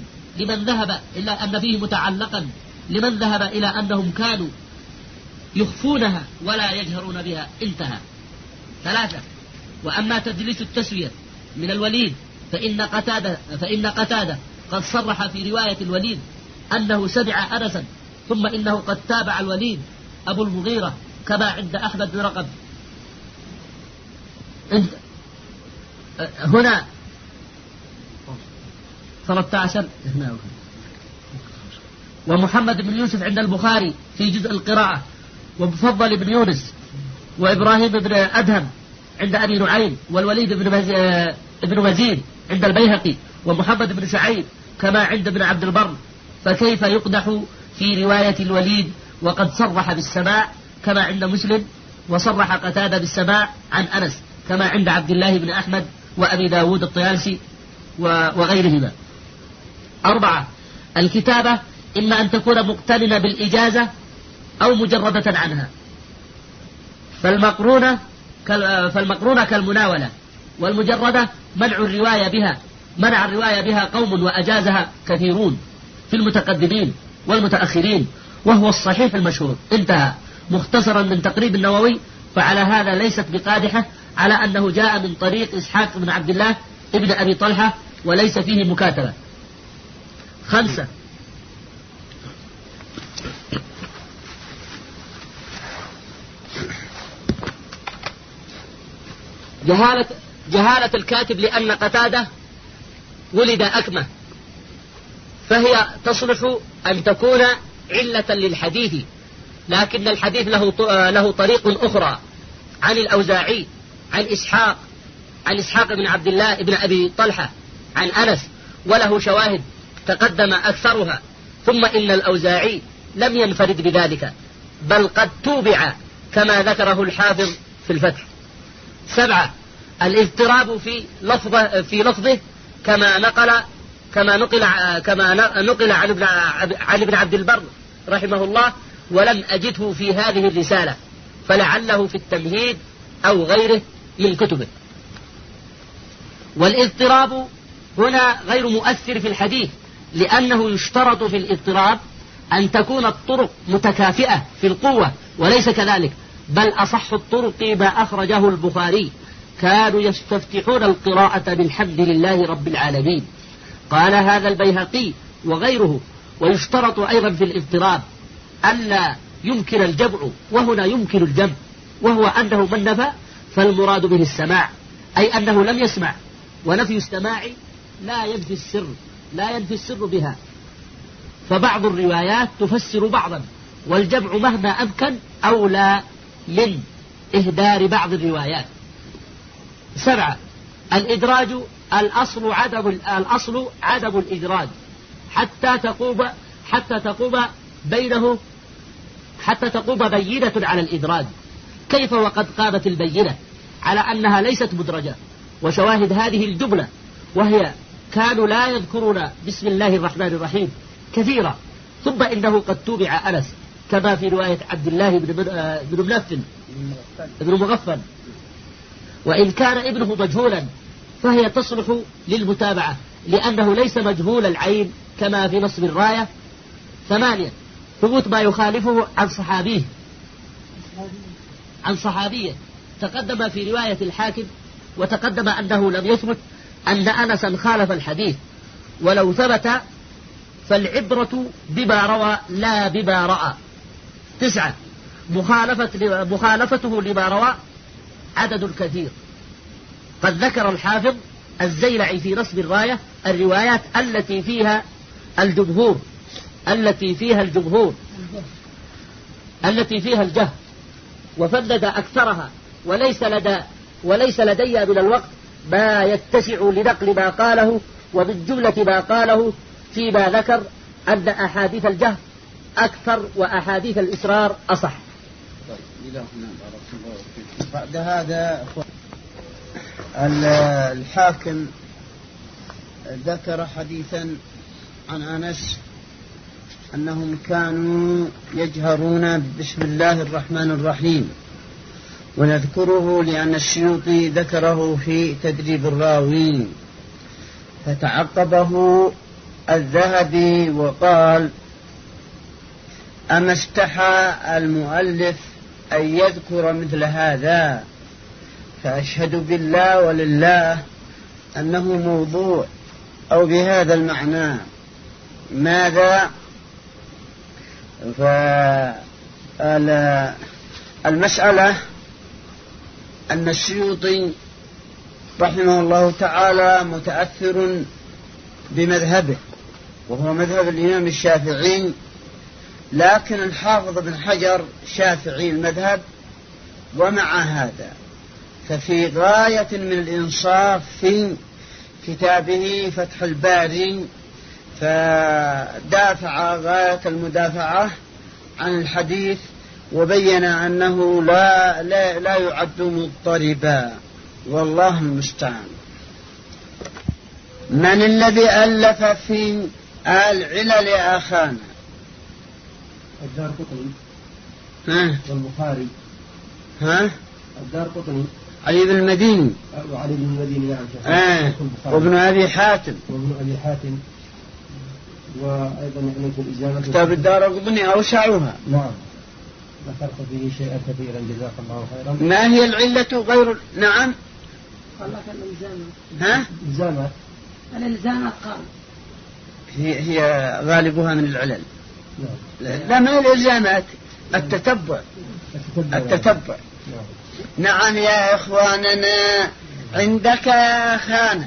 Speaker 7: لمن ذهب إلى أنهم كانوا يخفونها ولا يجهرون بها. انتهى. 3. وأما تدليس التسوية من الوليد فإن قتادة قد صرح في رواية الوليد أنه سمع أنسا، ثم إنه قد تابع الوليد أبو المغيرة كما عند أحمد بن رقب. هنا 13. ومحمد بن يوسف عند البخاري في جزء القراءة، ومفضل بن يونس وإبراهيم بن أدهم عند أبي نعيم، والوليد بن مزيد عند البيهقي، ومحمد بن سعيد كما عند ابن عبد البر. فكيف يقدح في رواية الوليد وقد صرح بالسماع كما عند مسلم، وصرح قتادة بالسماع عن أنس كما عند عبد الله بن أحمد وأبي داود الطيالسي وغيرهما. 4. الكتابة إما أن تكون مقترنة بالإجازة أو مجردة عنها، فالمقرونة كالمناولة، والمجردة منع الرواية بها قوم وأجازها كثيرون في المتقدمين والمتأخرين، وهو الصحيح المشهور. انتهى. مختصرا من تقريب النووي. فعلى هذا ليست بقادحة على أنه جاء من طريق إسحاق بن عبد الله ابن أبي طلحة وليس فيه مكاتبة. 5. جهالة الكاتب لأن قتادة ولد أكمة، فهي تصلح أن تكون علة للحديث، لكن الحديث له طريق أخرى عن الأوزاعي عن إسحاق بن عبد الله ابن أبي طلحة عن أنس، وله شواهد تقدم أكثرها. ثم إن الأوزاعي لم ينفرد بذلك، بل قد توبع كما ذكره الحافظ في الفتح. 7. الاضطراب في لفظه كما نقل عن ابن عبد البر رحمه الله، ولم أجده في هذه الرسالة، فلعله في التمهيد أو غيره من كتبه. والاضطراب هنا غير مؤثر في الحديث، لأنه يشترط في الاضطراب أن تكون الطرق متكافئة في القوة، وليس كذلك، بل أصح الطرق ما أخرجه البخاري: كانوا يستفتحون القراءة بالحمد لله رب العالمين. قال هذا البيهقي وغيره. ويشترط أيضا في الاضطراب ألا يمكن الجمع، وهنا يمكن الجمع، وهو أنه من نفى فالمراد به السماع، أي أنه لم يسمع، ونفي السماع لا ينفي السر بها، فبعض الروايات تفسر بعضا، والجمع مهما أمكن أولى من إهدار بعض الروايات. 7. الإدراج الأصل عدم الإدراج حتى تقوم بينة على الإدراج. كيف وقد قامت البينة على أنها ليست مدرجة؟ وشواهد هذه الجملة وهي: كانوا لا يذكرون بسم الله الرحمن الرحيم كثيرا، ثم إنه قد توبع أنس كما في رواية عبد الله بن مغفل، وإن كان ابنه مجهولا فهي تصلح للمتابعة، لأنه ليس مجهول العين كما في نصب الراية. 8. ثبوت ما يخالفه عن صحابية تقدم في رواية الحاكم، وتقدم أنه لم يثبت أن أنسا خالف الحديث، ولو ثبت فالعبرة بما روى لا بما رأى. 9 مخالفته لما روى عدد كثير. قد ذكر الحافظ الزيلعي في نصب الراية الروايات التي فيها الجهل وفند أكثرها، وليس لدي من الوقت ما يتسع لنقل ما قاله، ومن جملة ما قاله فيما ذكر أن أحاديث الجهل أكثر وأحاديث الإسرار أصح.
Speaker 2: بعد هذا الحاكم ذكر حديثا عن أنس أنهم كانوا يجهرون بسم الله الرحمن الرحيم، ونذكره لأن السيوطي ذكره في تدريب الراوي، فتعقبه الذهبي وقال: أما استحى المؤلف أن يذكر مثل هذا، فأشهد بالله ولله أنه موضوع أو بهذا المعنى. ماذا؟ فالمسألة أن السيوطي رحمه الله تعالى متأثر بمذهبه، وهو مذهب الإمام الشافعي، لكن الحافظ بن حجر شافعي المذهب، ومع هذا ففي غاية من الإنصاف في كتابه فتح الباري، فدافع غاية المدافعة عن الحديث، وبين أنه لا يعد مضطربا، والله المستعان. من الذي ألف في العلل يا أخانا؟
Speaker 3: الدارقطني والبخاري. الدارقطني
Speaker 2: علي بن المديني
Speaker 3: وعلي بن المديني
Speaker 2: وابن أبي حاتم
Speaker 3: وأيضا نحن في الإجابة
Speaker 2: كتاب الدارقطني أوسعها.
Speaker 3: نعم، ذكرت فيه شيئا كثيرا جزاك الله خيرا.
Speaker 2: ما هي العلة غير؟ نعم،
Speaker 3: قال لك الإلزامات. الإلزامات قال
Speaker 2: هي غالبها من العلل. لا من الإلزامات، التتبع. نعم يا إخواننا، عندك يا أخانا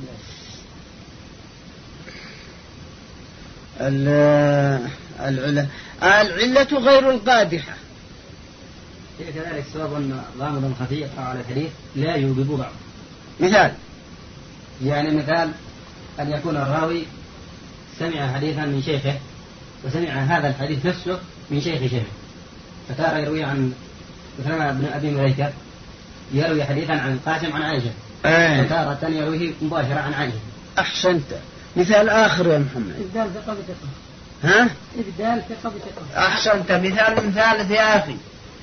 Speaker 2: العلة غير القادحة.
Speaker 7: كذلك سبب غامض خفي على الحديث لا يوجب بعض.
Speaker 2: مثال،
Speaker 7: يعني مثال أن يكون الراوي سمع حديثا من شيخه، وسمع هذا الحديث نفسه من شيخه، فتارة يروي عن مثلا ابن أبي مليكة يروي حديثا عن القاسم عن عائشة، وتارة يرويه مباشرة عن عائشة.
Speaker 2: أحسنت. مثال آخر يا محمد.
Speaker 3: إبدال ثقة بثقة.
Speaker 2: إبدال ثقة بثقة. أحسنت. مثال ثالث يا أخي.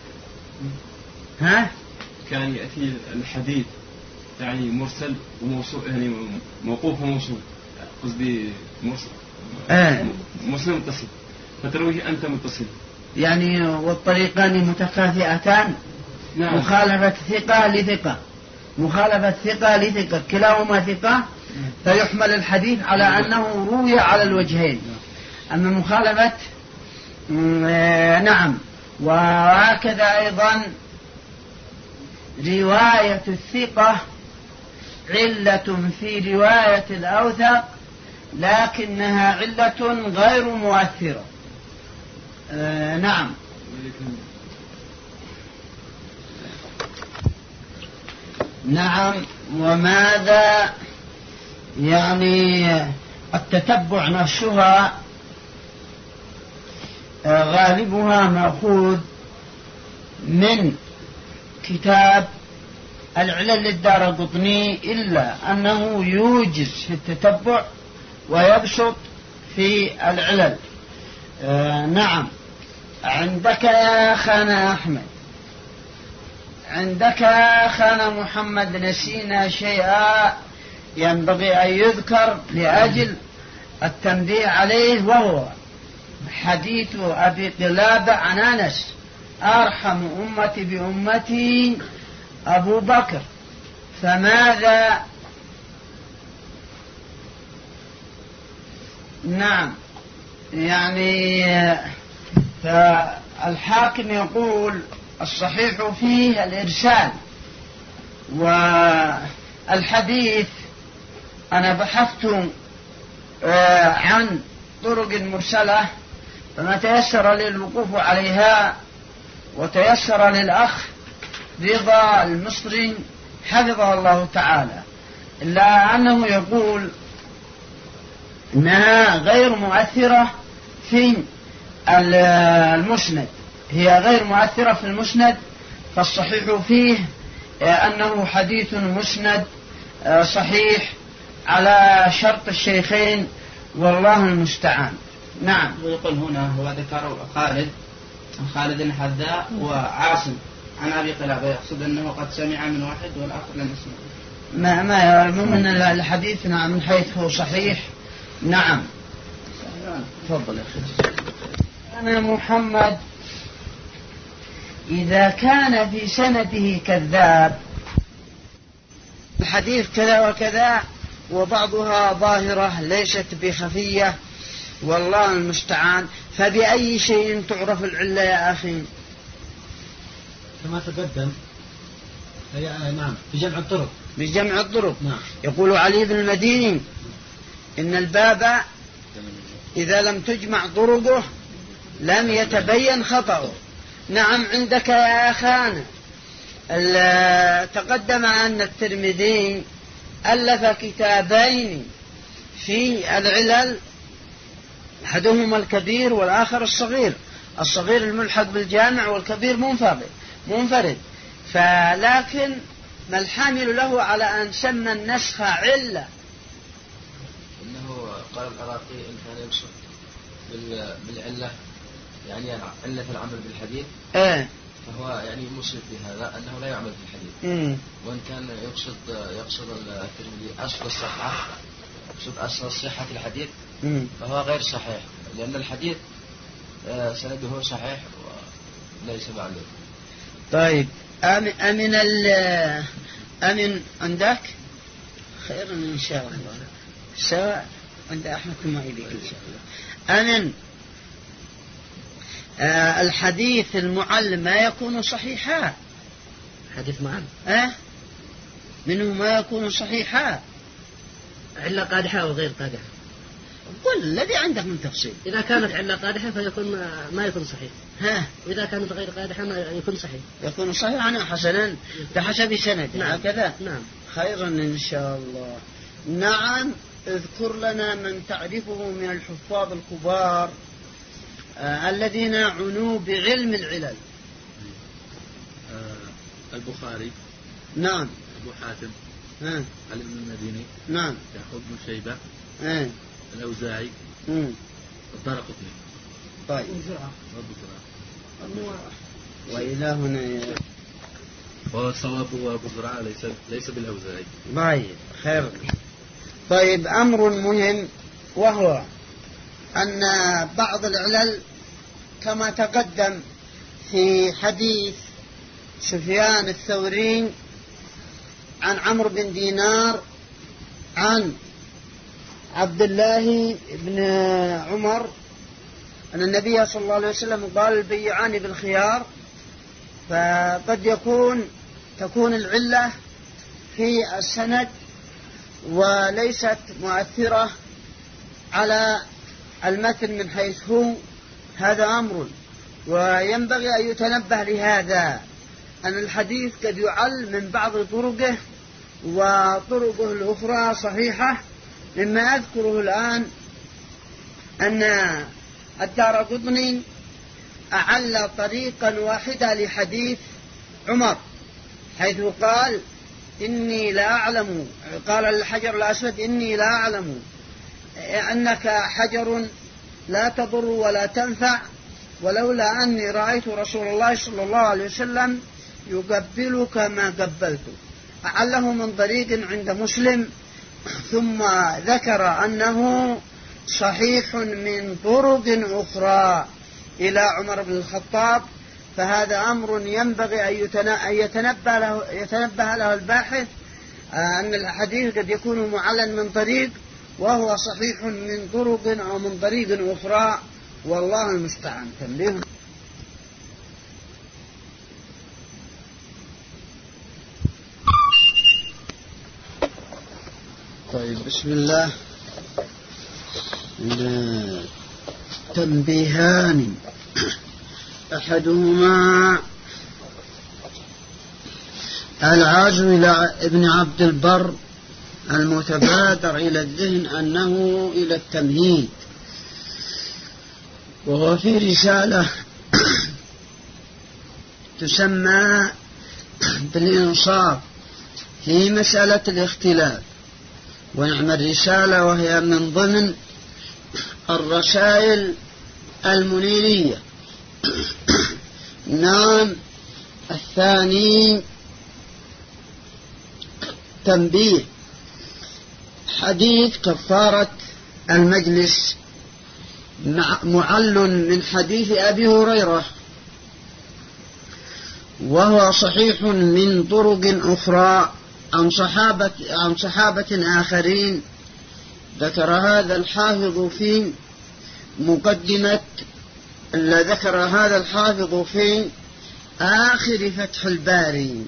Speaker 1: كان يأتي الحديث يعني مرسل وموصول، يعني موقوف وموصول، قصدي مرسل مرسل متصل، فترويه أنت متصل،
Speaker 2: يعني والطريقان متكافئتان.
Speaker 1: نعم.
Speaker 2: مخالفة ثقة لثقة كلاهما ثقة، فيحمل الحديث على أنه روي على الوجهين. أما مخالفة نعم. وهكذا أيضا رواية الثقة علة في رواية الأوثق، لكنها علة غير مؤثرة. نعم. نعم. وماذا يعني التتبع نفسها غالبها مأخوذ من كتاب العلل للدارقطني، إلا أنه يوجز في التتبع ويبسط في العلل. نعم. عندك يا أخانا أحمد، عندك يا أخانا محمد، نسينا شيئا ينبغي أن يذكر لأجل التنبيه عليه، وهو حديث أبي قلابة عن أنس: أرحم أمتي بأمتي أبو بكر. فماذا نعم، يعني فالحاكم يقول الصحيح فيه الإرسال. والحديث أنا بحثت عن طرق مرسلة، فما تيسر لي الوقوف عليها، وتيسر للأخ رضا المصري حفظه الله تعالى، إلا أنه يقول إنها غير مؤثرة في المسند، هي غير مؤثرة في المسند، فالصحيح فيه أنه حديث مسند صحيح على شرط الشيخين، والله المستعان. نعم.
Speaker 4: ويقول هنا هو ذكر خالد الحذاء وعاصم عن أبي قلابة، يقصد أنه قد سمع من واحد والآخر لم يسمع.
Speaker 2: ما يعلم من الحديث من حيث هو صحيح. نعم. تفضل يا أخي. أنا محمد إذا كان في سنده كذاب، الحديث كذا وكذا، وبعضها ظاهرة ليست بخفية، والله المستعان. فبأي شيء تعرف العلة يا أخي؟
Speaker 3: كما تقدم. نعم، بجمع الطرق.
Speaker 2: بجمع الطرق.
Speaker 3: نعم.
Speaker 2: يقول علي بن المديني إن الباب إذا لم تجمع طرقه لم يتبين خطأه. نعم، عندك يا أخانا تقدم أن الترمذي ألف كتابين في العلل، أحدهما الكبير والآخر الصغير. الصغير الملحق بالجامع، والكبير منفرد. فلكن ما الحامل له على أن سمى النسخ علة؟
Speaker 5: إنه قال العراقي إن كان يقصد بالعلة يعني علة العمل بالحديث، فهو يعني مشرك بهذا أنه لا يعمل في الحديث. وإن كان يقصد الترمذي أصل الصحة، يقصد أصل صحة الحديث، فهو غير صحيح، لأن الحديث سنده صحيح وليس معلوم.
Speaker 2: طيب، أمن عندك خير إن شاء الله، سواء عند أحمد ما يبيك إن شاء الله. أمن الحديث المعلم ما يكون صحيحا.
Speaker 7: حديث معلم
Speaker 2: منه ما يكون صحيحا،
Speaker 7: علة قادحة وغير قادحة.
Speaker 2: قل الذي عندك من تفصيل.
Speaker 7: إذا كانت علة قادحة فيكون ما يكون صحيح، وإذا كانت غير قادحة ما يكون صحيح.
Speaker 2: يكون صحيحا حسنا بحسب سند.
Speaker 7: نعم.
Speaker 2: هكذا.
Speaker 7: نعم.
Speaker 2: خيرا إن شاء الله. نعم. اذكر لنا من تعرفه من الحفاظ الكبار الذين عنوا بعلم العلل.
Speaker 6: البخاري.
Speaker 2: نعم.
Speaker 6: أبو حاتم. علي بن المديني.
Speaker 2: نعم.
Speaker 6: يعقوب بن شيبة. الأوزاعي. الدارقطني.
Speaker 2: طيب. وإلهنا
Speaker 6: والصواب هو أبو زرعة ليس بالأوزاعي.
Speaker 2: طيب، خير. طيب، أمر مهم، وهو أن بعض العلل كما تقدم في حديث سفيان الثوري عن عمرو بن دينار عن عبد الله بن عمر أن النبي صلى الله عليه وسلم قال البيعان بالخيار، فقد تكون العلة في السند وليست مؤثرة على المتن من حيث هو. هذا أمر، وينبغي أن يتنبه لهذا، أن الحديث قد يعل من بعض طرقه، وطرقه الأخرى صحيحة. مما أذكره الآن أن الدارقطني أعل طريقا واحدا لحديث عمر، حيث قال إني لا أعلم، قال الحجر الأسود إني لا أعلم أنك حجر لا تضر ولا تنفع، ولولا أني رأيت رسول الله صلى الله عليه وسلم يقبلك ما قبلته. أعله من طريق عند مسلم، ثم ذكر أنه صحيح من طرق أخرى إلى عمر بن الخطاب. فهذا أمر ينبغي أن يتنبه له الباحث، أن الحديث قد يكون معلن من طريق وهو صحيح من طرق أو من طريق أخرى، والله المستعان. تنبيه. طيب، بسم الله. تنبيهان، أحدهما العزو إلى ابن عبد البر المتبادر إلى الذهن أنه إلى التمهيد، وهو في رسالة تسمى بالإنصاف في مسألة الاختلاف، ونعم الرسالة، وهي من ضمن الرسائل المنيرية. نعم. الثاني تنبيه حديث كفارة المجلس معل من حديث أبي هريرة، وهو صحيح من طرق أخرى عن صحابة آخرين. ذكر هذا الحافظ في مقدمة، ذكر هذا الحافظ في آخر فتح الباري،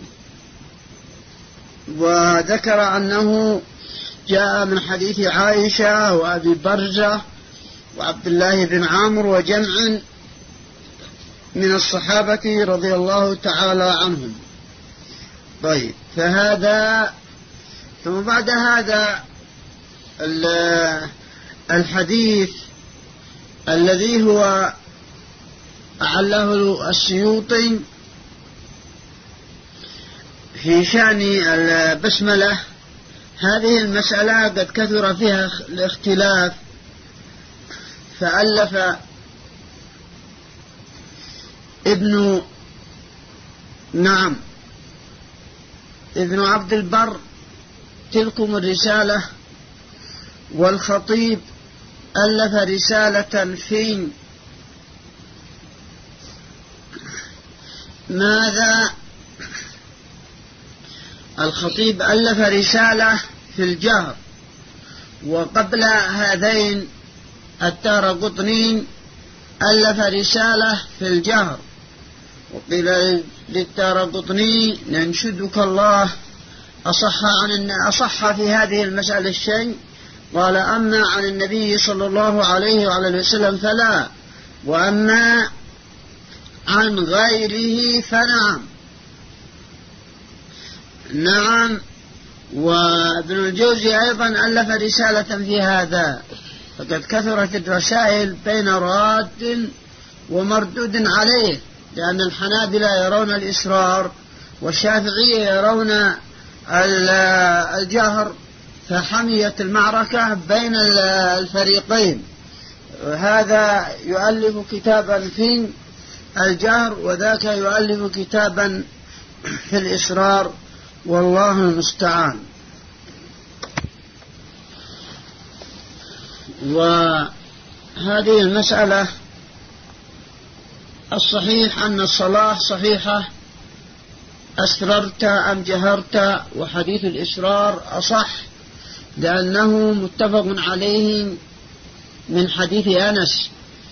Speaker 2: وذكر أنه جاء من حديث عائشة وأبي برزة وعبد الله بن عمرو وجمع من الصحابة رضي الله تعالى عنهم. طيب، فهذا، ثم بعد هذا الحديث الذي هو أعله السيوطي في شأن البسملة. هذه المسألة قد كثر فيها الاختلاف، فألف ابن عبد البر تلكم الرسالة، والخطيب ألف رسالة في ماذا؟ الخطيب ألف رسالة في الجهر، وقبل هذين الدارقطني ألف رسالة في الجهر. وقيل للدارقطني: ننشدك الله، أصح في هذه المسألة الشيء؟ قال: أما عن النبي صلى الله عليه وعلى وسلم فلا، وأما عن غيره فنعم. نعم. وابن الجوزي أيضا ألف رسالة في هذا، فقد كثرت الرسائل بين راد ومردود عليه، لأن الحنابلة يرون الإسرار والشافعية يرون الجهر، فحميت المعركة بين الفريقين. هذا يؤلف كتابا في الجهر، وذاك يؤلف كتابا في الإسرار، والله المستعان. وهذه المسألة الصحيح أن الصلاة صحيحة أسررت أم جهرت، وحديث الإسرار أصح لأنه متفق عليه من حديث أنس.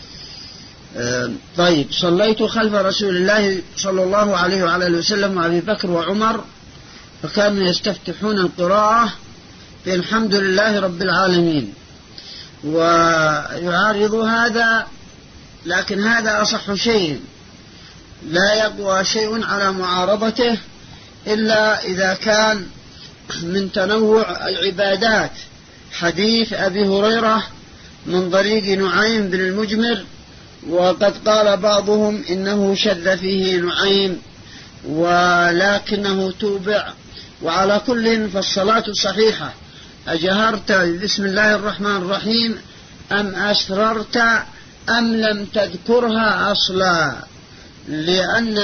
Speaker 2: طيب، صليت خلف رسول الله صلى الله عليه وعلى وسلم وأبي بكر وعمر، فكانوا يستفتحون القراءة بالحمد لله رب العالمين. ويعارض هذا، لكن هذا أصح شيء، لا يقوى شيء على معارضته إلا إذا كان من تنوع العبادات. حديث أبي هريرة من طريق نعيم بن المجمر، وقد قال بعضهم إنه شذ فيه نعيم ولكنه توبع. وعلى كل فالصلاة صحيحة. أجهرت بسم الله الرحمن الرحيم أم أسررت أم لم تذكرها أصلا؟ لأن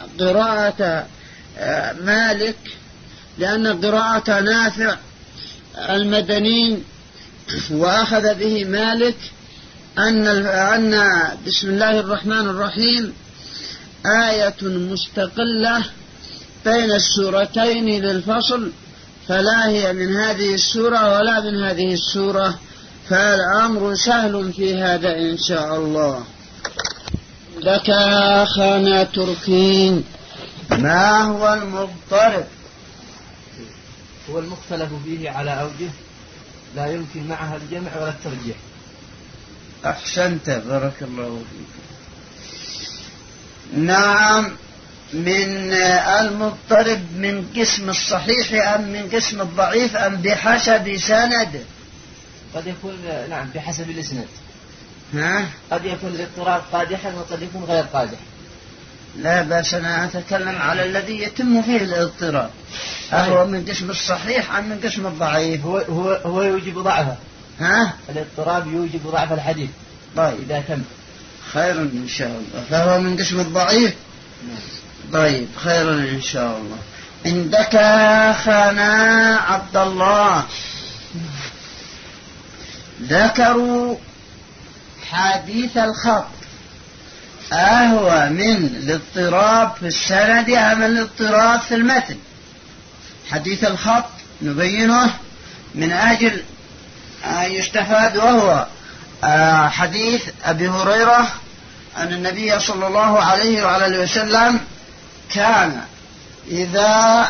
Speaker 2: قراءة نافع المدني وأخذ به مالك أن بسم الله الرحمن الرحيم آية مستقلة بين السورتين للفصل، فلا هي من هذه السورة ولا من هذه السورة، فالأمر سهل في هذا إن شاء الله. لك أخانا تركين، ما هو المضطرب؟
Speaker 5: هو المختلف فيه على أوجه لا يمكن معها الجمع ولا الترجيح.
Speaker 2: أحسنت، بارك الله فيك. نعم، من المضطرب من قسم الصحيح أم من قسم الضعيف أم بحسب سند؟
Speaker 5: قد يكون نعم بحسب الإسناد.
Speaker 2: قد
Speaker 5: يكون الاضطراب قادحا وقد يكون غير قادح.
Speaker 2: لا بأس، أنا أتكلم على الذي يتم فيه الاضطراب. أهو من قسم الصحيح أم من قسم الضعيف؟
Speaker 5: هو يوجب ضعفه. الاضطراب يوجب ضعف الحديث.
Speaker 2: طيب،
Speaker 5: إذا تم
Speaker 2: خيرا إن شاء الله. فهو من قسم الضعيف. طيب، خيرا إن شاء الله. عندك أخانا عبد الله، ذكروا حديث الخط أهو من الاضطراب في السند أم الاضطراب في المتن؟ حديث الخط نبينه من أجل يستفاد، وهو حديث أبي هريرة أن النبي صلى الله عليه وعلى وسلم كان إذا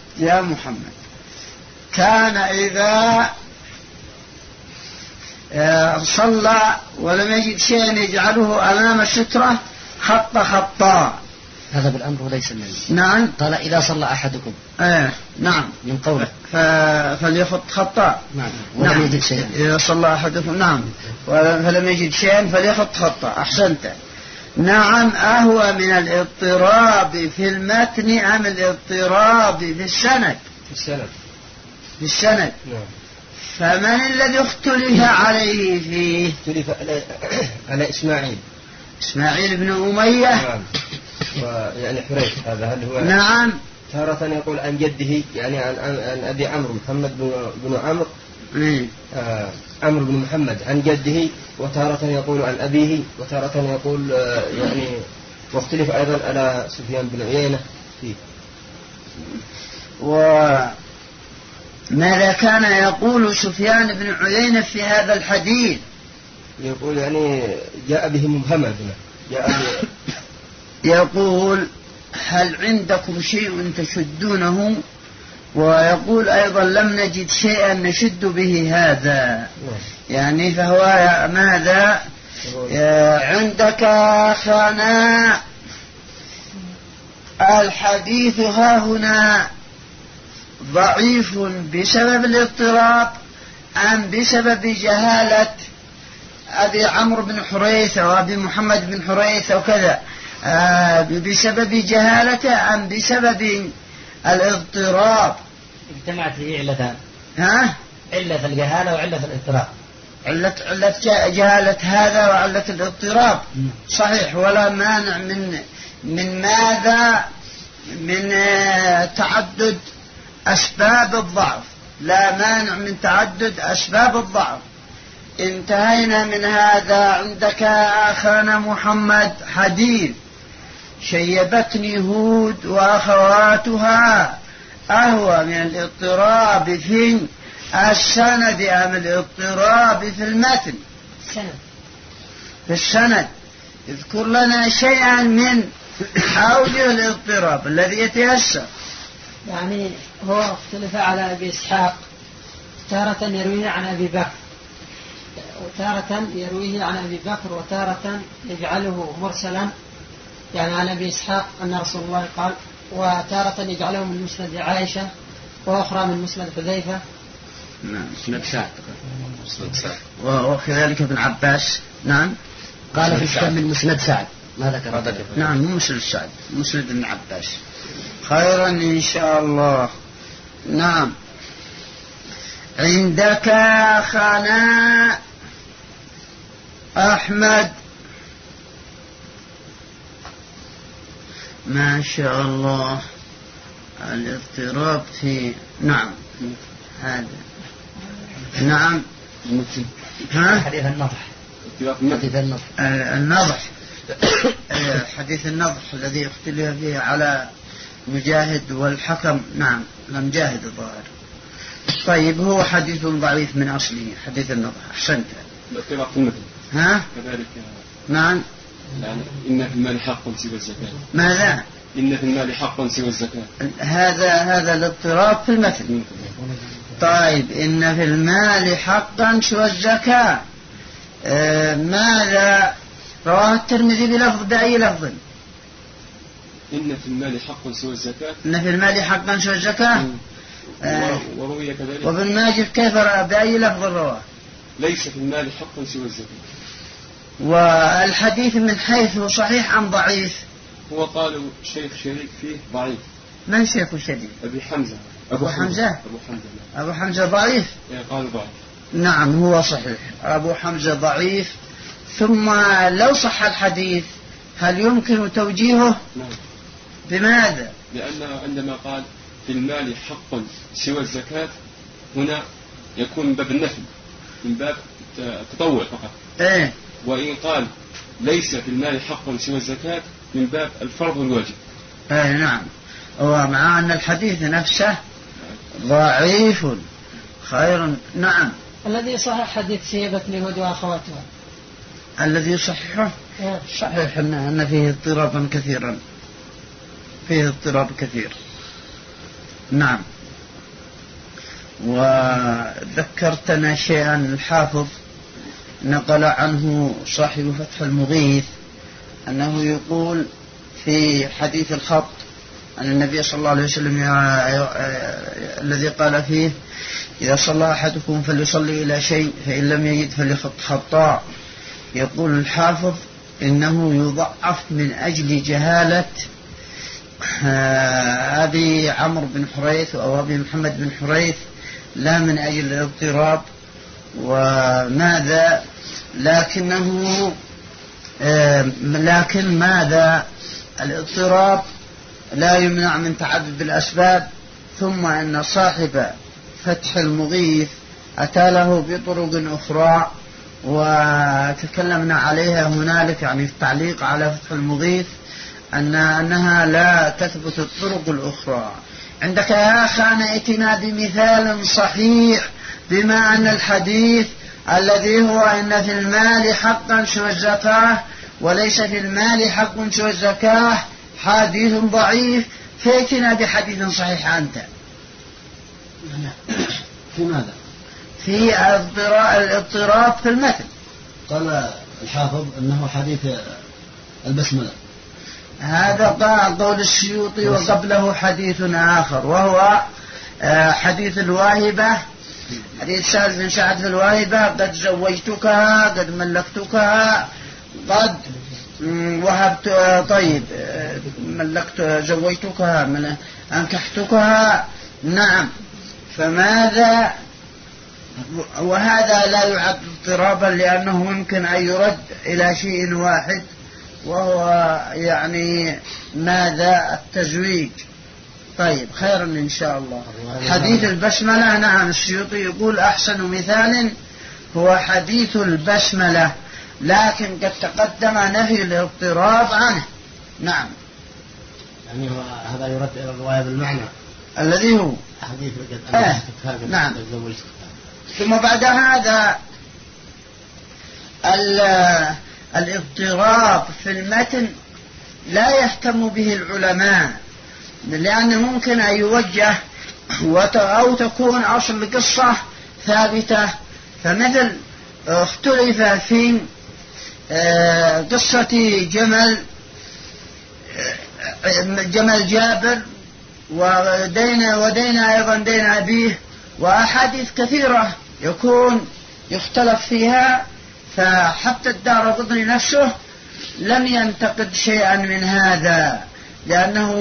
Speaker 2: صلى ولم يجد شيئا يجعله أمام السترة خط خطا.
Speaker 7: هذا بالأمر وليس النبي.
Speaker 2: نعم،
Speaker 7: قال إذا صلى أحدكم.
Speaker 2: نعم،
Speaker 7: من قوله
Speaker 2: فليخط خطا.
Speaker 7: نعم، ولم يجد شيئا.
Speaker 2: إذا صلى أحدكم، نعم، فلم يجد شيئا فليخط خطا. أحسنت. نعم، أهو من الاضطراب في المتن أم الاضطراب في السند؟ في السند.
Speaker 5: نعم.
Speaker 2: فمن الذي اختلف عليه فيه؟
Speaker 5: اختلف على إسماعيل
Speaker 2: بن أمية.
Speaker 5: نعم. يعني حريث هذا هل هو؟
Speaker 2: نعم.
Speaker 5: تارة يقول عن جده، يعني عن أبي عمرو محمد بن عمرو. عمرو بن محمد عن جده، وتارة يقول عن أبيه، وتارة يقول يعني، واختلف أيضا على سفيان بن عيينة فيه.
Speaker 2: وماذا كان يقول سفيان بن عيينة في هذا الحديث؟
Speaker 5: يقول يعني جاء به مبهما،
Speaker 2: يقول هل عندكم شيء تشدونه؟ ويقول أيضا لم نجد شيئا نشد به هذا. يعني فهو ماذا عندك أخانا الحديث ها هنا ضعيف بسبب الاضطراب أم بسبب جهالة أبي عمرو بن حريث وأبي محمد بن حريث وكذا؟ بسبب جهالته أم بسبب الاضطراب؟
Speaker 7: اجتمعت فيه علتان.
Speaker 2: علة
Speaker 7: الجهالة وعلة الاضطراب.
Speaker 2: علة جهالة هذا وعلة الاضطراب. صحيح، ولا مانع من ماذا؟ من تعدد أسباب الضعف. لا مانع من تعدد أسباب الضعف. انتهينا من هذا. عندك أخانا محمد حديث شيبتني هود وأخواتها أهو من الاضطراب في السند أم الاضطراب في المتن؟ في السند. اذكر لنا شيئا من أوجه الاضطراب الذي يتيسر.
Speaker 8: يعني هو اختلف على أبي إسحاق، تارة يرويه عن أبي بكر، وتارة يرويه عن أبي بكر، وتارة يجعله مرسلا يعني عن أبي إسحاق أن رسول الله قال، وتارة يجعله من مسند عائشة، وأخرى من مسند حذيفة.
Speaker 2: نعم، مسند سعد. وكذلك ابن عباس. نعم،
Speaker 7: قال في الكتاب من مسند سعد ما ذكر.
Speaker 2: نعم، مو مسند سعد، مسند ابن عباس. خيرا إن شاء الله. نعم، عندك أخانا أحمد، ما شاء الله، الاضطراب في هذا. نعم،
Speaker 7: حديث النضح.
Speaker 2: حديث النضح الذي اختلف فيه على مجاهد والحكم. نعم، لم جاهد الظاهر. طيب هو حديث ضعيف من أصله حديث النضح. أحسنت.
Speaker 1: الاضطراب في المثل.
Speaker 2: ها؟
Speaker 1: كذلك.
Speaker 2: نعم.
Speaker 1: يعني إن في المال حق سوى الزكاة.
Speaker 2: ماذا؟
Speaker 1: إن في المال حق سوى الزكاة.
Speaker 2: هذا الاضطراب في المثل. طيب إن في المال حقا سوى الزكاة. ماذا رواه الترمذي بلفظ بأي لفظ؟
Speaker 1: إن في المال حق سوى الزكاة.
Speaker 2: إن في المال حقا سوى الزكاة.
Speaker 1: وروي كذلك.
Speaker 2: وابن ماجه كيف بأي لفظ رواه؟
Speaker 1: ليس في المال حق سوى الزكاة.
Speaker 2: والحديث من حيث صحيح أم ضعيف؟
Speaker 1: هو قالوا شيخ شريك فيه ضعيف.
Speaker 2: من شيخ شريك؟
Speaker 1: أبي حمزة.
Speaker 2: أبو حمزة ضعيف.
Speaker 1: قالوا ضعيف.
Speaker 2: نعم هو صحيح أبو حمزة ضعيف. ثم لو صح الحديث هل يمكن توجيهه؟
Speaker 1: نعم.
Speaker 2: بماذا؟
Speaker 1: لأنه عندما قال في المال حق سوى الزكاة هنا يكون من باب النفي من باب التطوع فقط.
Speaker 2: إيه؟
Speaker 1: وإن قال ليس في المال حق سوى الزكاة من باب الفرض والواجب.
Speaker 2: نعم. ومع أن الحديث نفسه ضعيف خير. نعم.
Speaker 8: الذي صحح حديث سيبة اليهود وأخواتها
Speaker 2: الذي يصححه صحيح أن فيه اضطرابا كثيرا. فيه اضطراب كثير. نعم. وذكرتنا شيئا الحافظ نقل عنه صاحب فتح المغيث أنه يقول في حديث الخط أن النبي صلى الله عليه وسلم الذي قال فيه إذا صلى أحدكم فليصلي إلى شيء فإن لم يجد فليخط خطاء. يقول الحافظ إنه يضعف من أجل جهالة أبي عمرو بن حريث أو أبي محمد بن حريث لا من أجل الاضطراب وماذا لكن ماذا الاضطراب لا يمنع من تعدد الأسباب. ثم أن صاحب فتح المغيث أتى له بطرق أخرى وتكلمنا عليها هنالك يعني في التعليق على فتح المغيث أنها لا تثبت الطرق الأخرى. عندك يا أخي ائتنا بمثال صحيح بما أن الحديث الذي هو إن في المال حقا سوى الزكاة وليس في المال حق سوى الزكاة حديث ضعيف. فائتنا بحديث صحيح أنت.
Speaker 3: في ماذا؟
Speaker 2: في الاضطراب في المثل.
Speaker 3: قال الحافظ أنه حديث البسملة.
Speaker 2: هذا قول السيوطي وقبله حديث آخر وهو حديث الواهبة. حديث سهل بن سعد في الواهبة قد زوجتكها قد ملكتكها قد وهبت طيب ملكت زوجتكها أنكحتكها. نعم. فماذا وهذا لا يعد اضطرابا لأنه ممكن أن يرد إلى شيء واحد وهو يعني ماذا التزويج. طيب خيرا إن شاء الله. حديث البسملة نعم السيوطي يقول أحسن مثال هو حديث البسملة لكن قد تقدم نهي الاضطراب عنه. نعم.
Speaker 3: يعني هذا يرد إلى الرواية بالمعنى
Speaker 2: الذي هو
Speaker 3: حديث
Speaker 2: نعم. ثم بعد هذا الاضطراب في المتن لا يهتم به العلماء لأنه ممكن أن يوجه أو تكون أصل القصة ثابتة. فمثل اختلف في قصة جمل جابر ودين أيضا دين أبيه وأحاديث كثيرة يكون يختلف فيها. فحتى الدارقطني نفسه لم ينتقد شيئا من هذا لأنه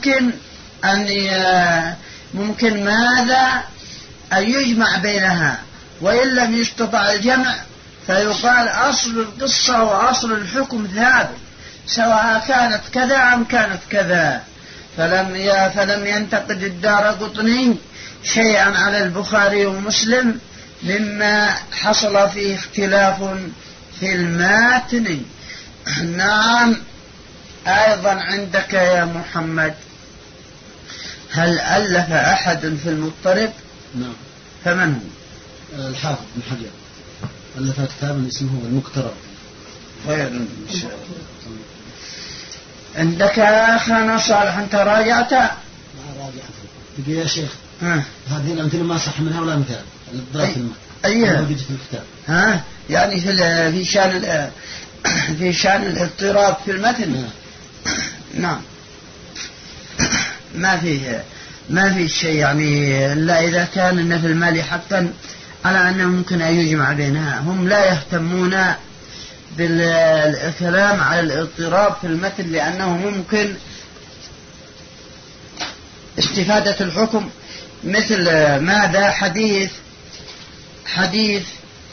Speaker 2: ممكن ماذا أن يجمع بينها وإن لم يستطع الجمع فيقال أصل القصة وأصل الحكم ثابت سواء كانت كذا أم كانت كذا. فلم ينتقد الدارقطني شيئا على البخاري ومسلم مما حصل فيه اختلاف في الماتن. نعم. أيضا عندك يا محمد هل ألف أحد في المضطرب؟
Speaker 1: نعم.
Speaker 2: فمن هو؟
Speaker 3: الحافظ بن حجر ألف كتابا اسمه المقترب.
Speaker 2: خير. عندك أخانا صالح أنت راجعت؟
Speaker 3: ما راجعت. تقول يا شيخ هذه الأمثلة ما صح منها ولا مثال الإضراب الماء.
Speaker 2: أيها
Speaker 3: في الكتاب.
Speaker 2: يعني في شأن الاضطراب في المتن. نعم. ما في شيء يعني إلا إذا كان إن في المال حقا على أنه ممكن أن يجمع بينها. هم لا يهتمون بالكلام على الاضطراب في المتن لأنه ممكن استفادة الحكم مثل ماذا حديث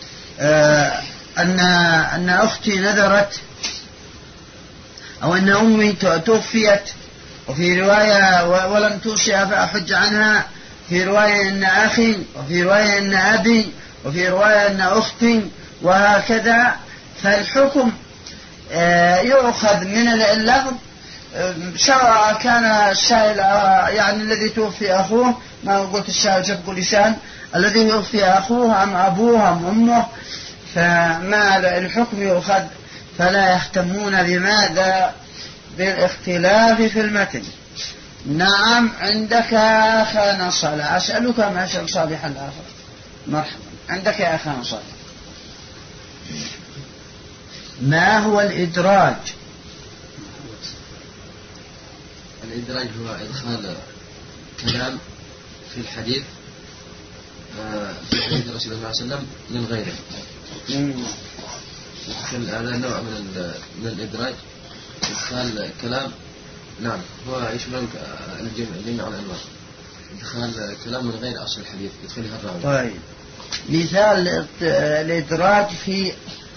Speaker 2: أن أختي نذرت أو أن أمي توفيت، وفي رواية ولم توصيها فأحج عنها، في رواية أن أخي، وفي رواية أن أبي، وفي رواية أن أختي، وهكذا. فالحكم يؤخذ من اللفظ سواء كان السائل يعني الذي توفي أخوه، ما قلت السائل سبق لسان، الذي يوفي أخوه أم أبوه أم أمه، فما الحكم يؤخذ. فلا يهتمون بماذا بالاختلاف في المتن. نعم. عندك أخانا صالح، أسألك ما أسأل صالحا الآخر. مرحبا. عندك يا أخانا صالح، ما هو الإدراج؟
Speaker 5: الإدراج هو إدخال كلام في الحديث في حديث رسول الله صلى الله عليه وسلم من غيره. هذا نوع من الإدراج، إدخال كلام. نعم، هو يشمل جميع الأنواع، إدخال كلام من غير أصل الحديث يدخلها الراوي.
Speaker 2: طيب، مثال الإدراج في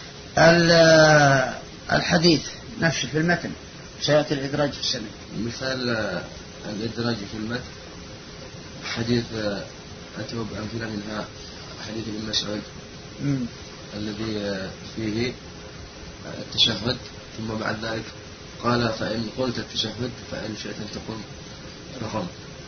Speaker 2: الحديث نفسه في المتن، سيأتي الإدراج في السنة.
Speaker 5: مثال الإدراج في المتن حديث أتوب أمثلة منها حديث ابن مسعود الذي فيه التشهد ثم بعد ذلك قال فإن قلت التشهد فإن شئت أن تقوم فقم.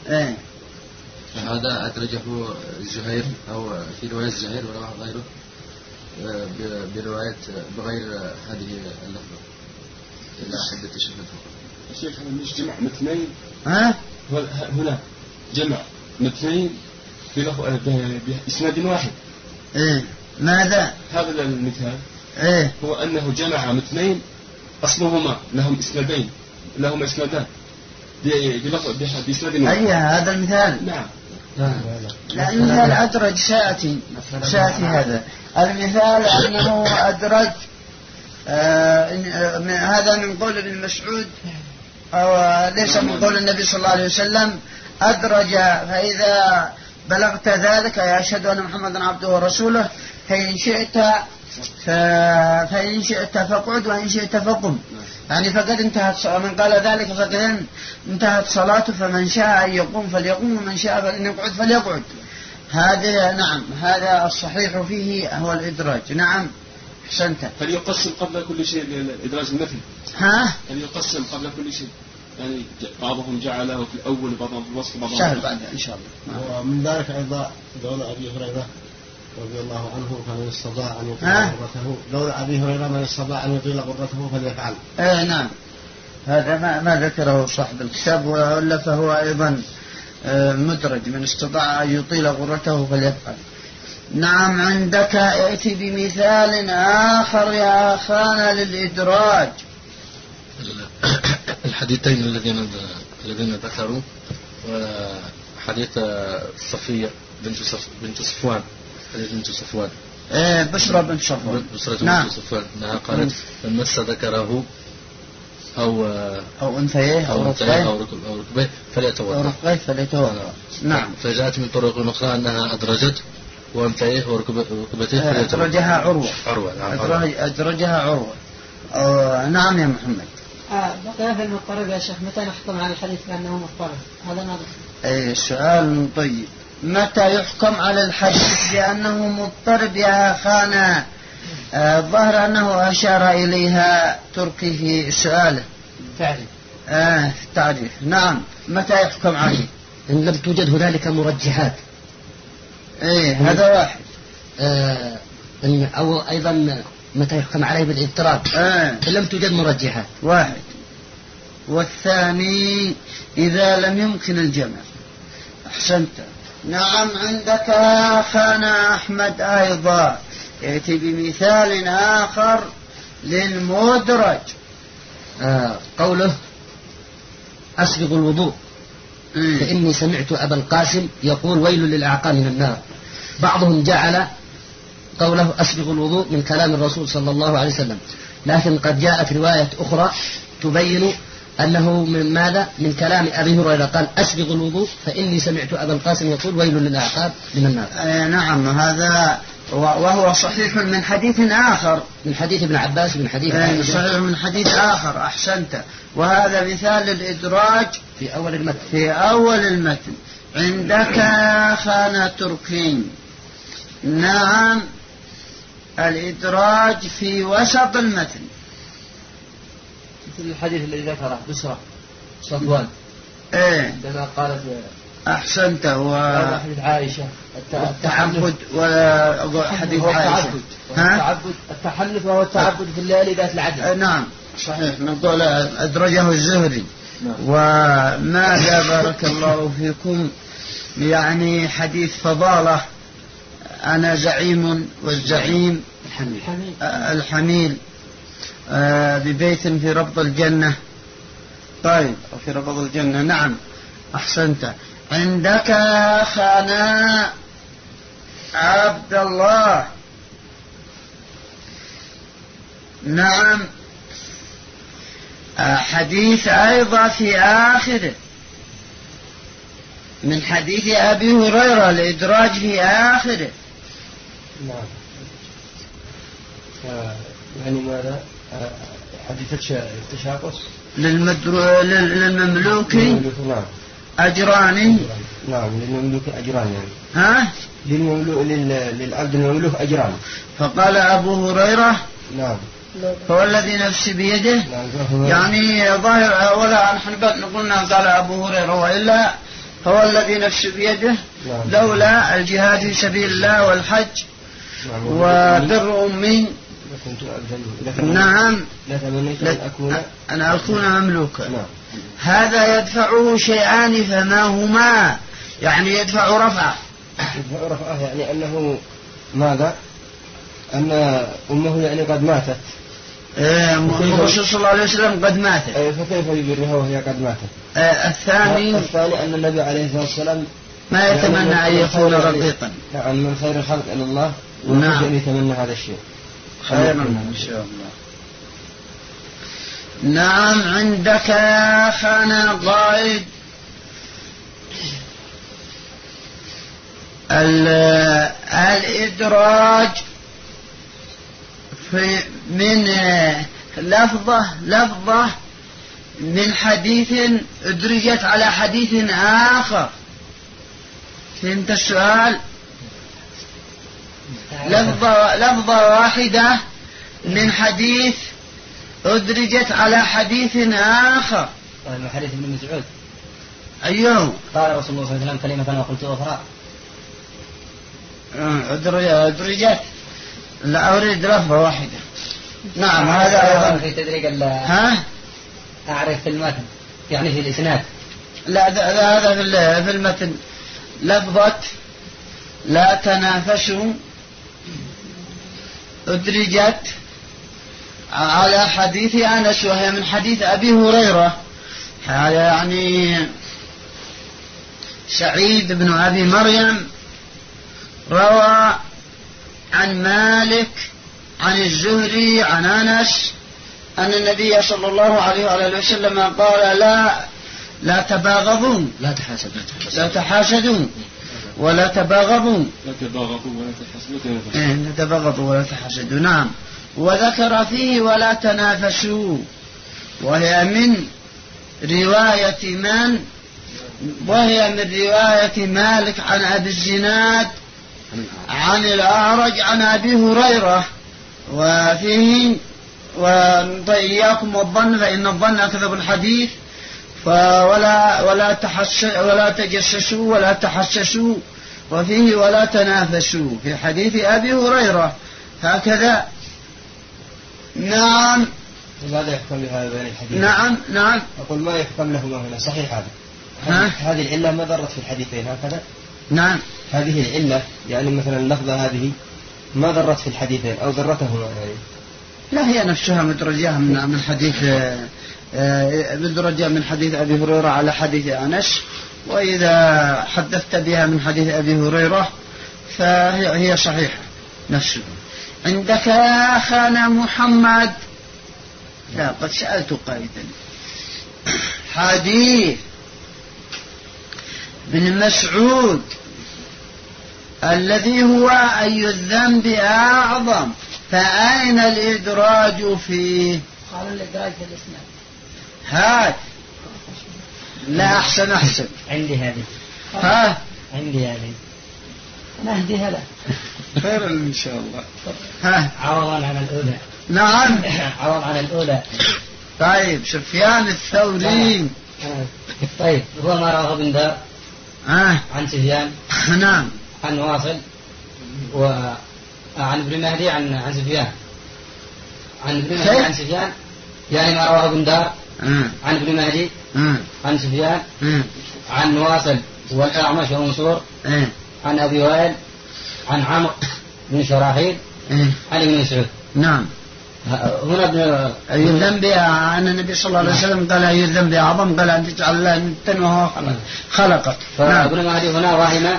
Speaker 5: فهذا أدرجه الزهير أو في رواية الزهير ورواه غيره برواية بغير هذه اللفظة إلا حد التشهد فقط.
Speaker 1: الشيخ هذا مش جمع مثنين. هنا جمع مثنين بإسناد واحد.
Speaker 2: ماذا؟
Speaker 1: هذا المثال هو أنه جمع مثنين أصلهما لهم إسنادين، لهم إسنادان بإسناد واحد.
Speaker 2: هذا المثال.
Speaker 1: نعم.
Speaker 2: لا المثال أدرج سيأتي هذا المثال أنه أدرج هذا من قول ابن مسعود أو ليس من قول النبي صلى الله عليه وسلم. أدرج فإذا بلغت ذلك يشهد أن محمدا عبده ورسوله فإن شئت فاقعد وإن شئت فقم. يعني فقد انتهت، من قال ذلك فقد انتهت صلاته، فمن شاء أن يقوم فليقوم ومن شاء أن يقعد فليقعد. هذا نعم، هذا الصحيح فيه هو الإدراج. نعم أحسنت.
Speaker 1: فليقسم قبل كل شيء الإدراج المثل. فليقسم قبل كل شيء، يعني بعضهم جعله في الأول وبعضهم في الوسط وبعضهم
Speaker 2: سهل بعدها إن شاء الله.
Speaker 3: ومن ذلك أيضا قول أبي هريرة رضي الله عنه فمن استطاع أن يطيل غرته، قول أبي هريرة من استطاع أن يطيل غرته فليفعل.
Speaker 2: نعم، هذا ما ذكره صاحب الكتاب، وإلا فهو أيضا مدرج، من استطاع أن يطيل غرته فليفعل. نعم. عندك ائتي بمثال آخر يا أخانا للإدراج.
Speaker 6: الحديثين الذين ذكروا حديث صفية بنت صفوان، بنت صفوان
Speaker 2: بشرى بنت صفوان.
Speaker 6: بنت صفوان انها قالت من مس ذكره او
Speaker 2: انثيه او
Speaker 6: ركبه فليتوضا.
Speaker 2: نعم.
Speaker 6: فجاءت من طرق اخرى انها ادرجت وانثيه وركبته
Speaker 2: ادرجها عروه. ادرجها عروه. نعم يا محمد.
Speaker 8: بقي في المضطرب يا شيخ، متى نحكم على الحديث بأنه مضطرب؟ هذا نظر.
Speaker 2: سؤال طيب. متى يحكم على الحديث بأنه مضطرب يا أخانا؟ الظاهر أنه أشار إليها تركي في سؤاله. تعريف. نعم. متى يحكم عليه؟
Speaker 7: إن لم توجد هنالك مرجحات
Speaker 2: إيه هذا واحد.
Speaker 7: أو أيضا متى يحكم عليه بالاضطراب إن لم توجد مرجحات.
Speaker 2: واحد. والثاني إذا لم يمكن الجمع. أحسنت. نعم عندك أخانا أحمد أيضا يأتي بمثال آخر للمدرج.
Speaker 7: قوله أسبغ الوضوء فإني سمعت أبا القاسم يقول ويل للأعقاب من النار. بعضهم جعل قوله أسبغ الوضوء من كلام الرسول صلى الله عليه وسلم، لكن قد جاءت رواية أخرى تبين أنه من ماذا؟ من كلام أبي هريرة قال أسبغ الوضوء فإني سمعت أبا القاسم يقول ويل للأعقاب من النار.
Speaker 2: نعم هذا وهو صحيح من حديث آخر،
Speaker 7: من حديث ابن عباس، من حديث
Speaker 2: صحيح من حديث آخر. أحسنت. وهذا مثال الإدراج
Speaker 7: في أول المتن.
Speaker 2: في أول المتن عندك خانة تركين. نعم الإدراج في وسط المتن
Speaker 5: مثل الحديث الذي ذكره بسرة صفوان عندما قالت
Speaker 2: أحسنت.
Speaker 5: حديث عائشة
Speaker 2: التعبد وحديث عائشة
Speaker 5: التحنث وهو التعبد في الليالي ذات العدل.
Speaker 2: نعم صحيح. نقول أدرجه الزهري. وماذا بارك الله فيكم يعني حديث فضالة أنا زعيم والزعيم الحميل ببيت في ربض الجنة. طيب في ربض الجنة. نعم أحسنت. عندك خانا عبد الله. نعم حديث أيضا في آخره من حديث أبي هريرة الإدراج في آخره.
Speaker 9: نعم يعني ماذا حديث التشاقص
Speaker 2: للمملوك أجران.
Speaker 9: نعم للمملوك أجران يعني للعبد المملوك أجران.
Speaker 2: فقال أبو هريرة
Speaker 9: نعم
Speaker 2: هو الذي نفسي بيده. يعني ظاهر ولا نحن قلنا قال أبو هريرة وإلا هو الذي نفسي بيده لولا الجهاد في سبيل الله والحج وبر أمي. نعم أن أكون مملوكا. هذا يدفعه شيئان فما هما؟ يعني يدفع رفعه
Speaker 9: يعني أنه ماذا؟ أن أمه يعني قد ماتت.
Speaker 2: الرسول صلى الله عليه وسلم قد ماتت.
Speaker 9: فكيف يبرها وهي قد ماتت؟
Speaker 2: الثاني
Speaker 9: أن النبي عليه الصلاة والسلام
Speaker 2: ما يتمنى أن يكون رقيقا.
Speaker 9: نعم من خير الخلق إلى الله.
Speaker 2: نعم
Speaker 9: أن يتمنى هذا الشيء.
Speaker 2: خيرا إن شاء الله. نعم عندك خانا قائد الإدراج في من لفظة من حديث أدرجت على حديث آخر. فهمت السؤال؟ لفظة واحدة من حديث أدرجت على حديث آخر.
Speaker 3: من حديث ابن مسعود.
Speaker 2: أيوه
Speaker 3: قال رسول الله صلى الله عليه وسلم كلمة وقلت أخرى.
Speaker 2: أدرجت. لا أريد لفظة واحدة. نعم هذا أيضا
Speaker 3: في تدريج أعرف في المتن يعني في الإسناد.
Speaker 2: لا هذا في المتن لفظة لا تنافسوا أدرجت على حديث أنس وهي من حديث أبي هريرة. يعني سعيد بن أبي مريم روى عن مالك عن الزهري عن أنس أن النبي صلى الله عليه وآله وسلم قال لا تباغضوا لا تحاسدوا ولا تباغضوا لا تباغضوا ولا تحاسدوا. نعم وذكر فيه ولا تنافسوا وهي من رواية مالك عن أبي الزناد عن الأعرج عن أبي هريرة. وفيه وإياكم والظن فإن الظن أكذب الحديث ولا تجسسوا ولا تحسسوا وفيه ولا تنافسوا في حديث أبي هريرة هكذا. نعم.
Speaker 9: ماذا يحكم لهذا بين الحديث؟
Speaker 2: نعم
Speaker 9: أقول ما يحكم لهما هنا صحيح هذا. هذه العلة ما ضرت في الحديثين هكذا.
Speaker 2: نعم.
Speaker 9: هذه العلة يعني مثلا اللفظة هذه ما ضرت في الحديثين أو ضرتهما يعني.
Speaker 2: لا هي نفسها مدرجة من حديث مدرجة من حديث أبي هريرة على حديث أنس، وإذا حدثت بها من حديث أبي هريرة فهي صحيحة نفسه. عندك يا أخانا محمد؟ لا قد سألت قائدا. حديث بن مسعود الذي هو أي الذنب أعظم، فأين الإدراج فيه؟
Speaker 8: قال الإدراج في الإسناد.
Speaker 2: هات. لا أحسن
Speaker 3: عندي هذه. عندي هذه.
Speaker 8: نهديها له.
Speaker 2: خير إن شاء الله.
Speaker 3: عوضا عن الأولى.
Speaker 2: نعم.
Speaker 3: عوضا عن الأولى.
Speaker 2: طيب سفيان الثوري.
Speaker 3: طيب هو ما رواه ابن دار عن سفيان.
Speaker 2: نعم.
Speaker 3: عن واصل عن ابن مهدي عن سفيان. عن ابن مهدي عن سفيان يعني ما رواه ابن دار عن ابن مهدي عن سفيان عن واصل والأعمش ومنصور عن أبي وائل عن عمرو بن شراحيل عن ابن مسعود.
Speaker 2: نعم.
Speaker 3: هنا ابن
Speaker 2: أي الذنب عن النبي صلى الله عليه وسلم قال أي الذنب أعظم، قال أن تجعل الله ندا وهو خلقك.
Speaker 3: فابن مهدي هنا وهم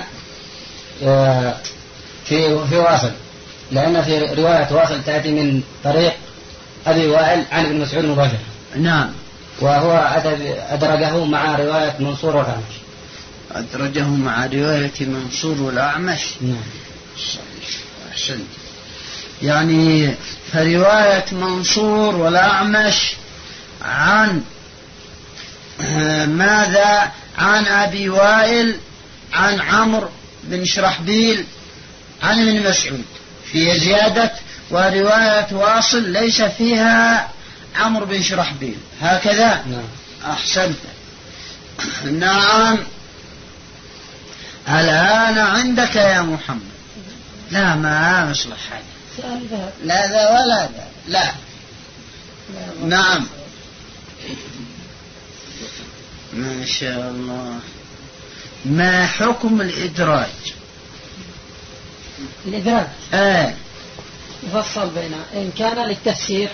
Speaker 3: في واصل، لأن في رواية واصل تأتي من طريق أبي وائل عن ابن مسعود مباشرة.
Speaker 2: نعم.
Speaker 3: وهو أدرجه مع رواية منصور والأعمش.
Speaker 2: أدرجه مع رواية منصور والأعمش.
Speaker 3: نعم.
Speaker 2: أحسنت. يعني فرواية منصور والأعمش عن ماذا؟ عن أبي وائل عن عمرو بن شرحبيل عن ابن مسعود في زيادة، ورواية واصل ليس فيها عمرو بن شرحبيل هكذا.
Speaker 3: نعم.
Speaker 2: أحسنت. نعم. الآن عندك يا محمد. لا ما أصلح حاجة. لا ذا ولا ذا. لا. نعم. ما شاء الله. ما حكم الإدراج؟
Speaker 8: الإدراج يفصل بين إن كان للتفسير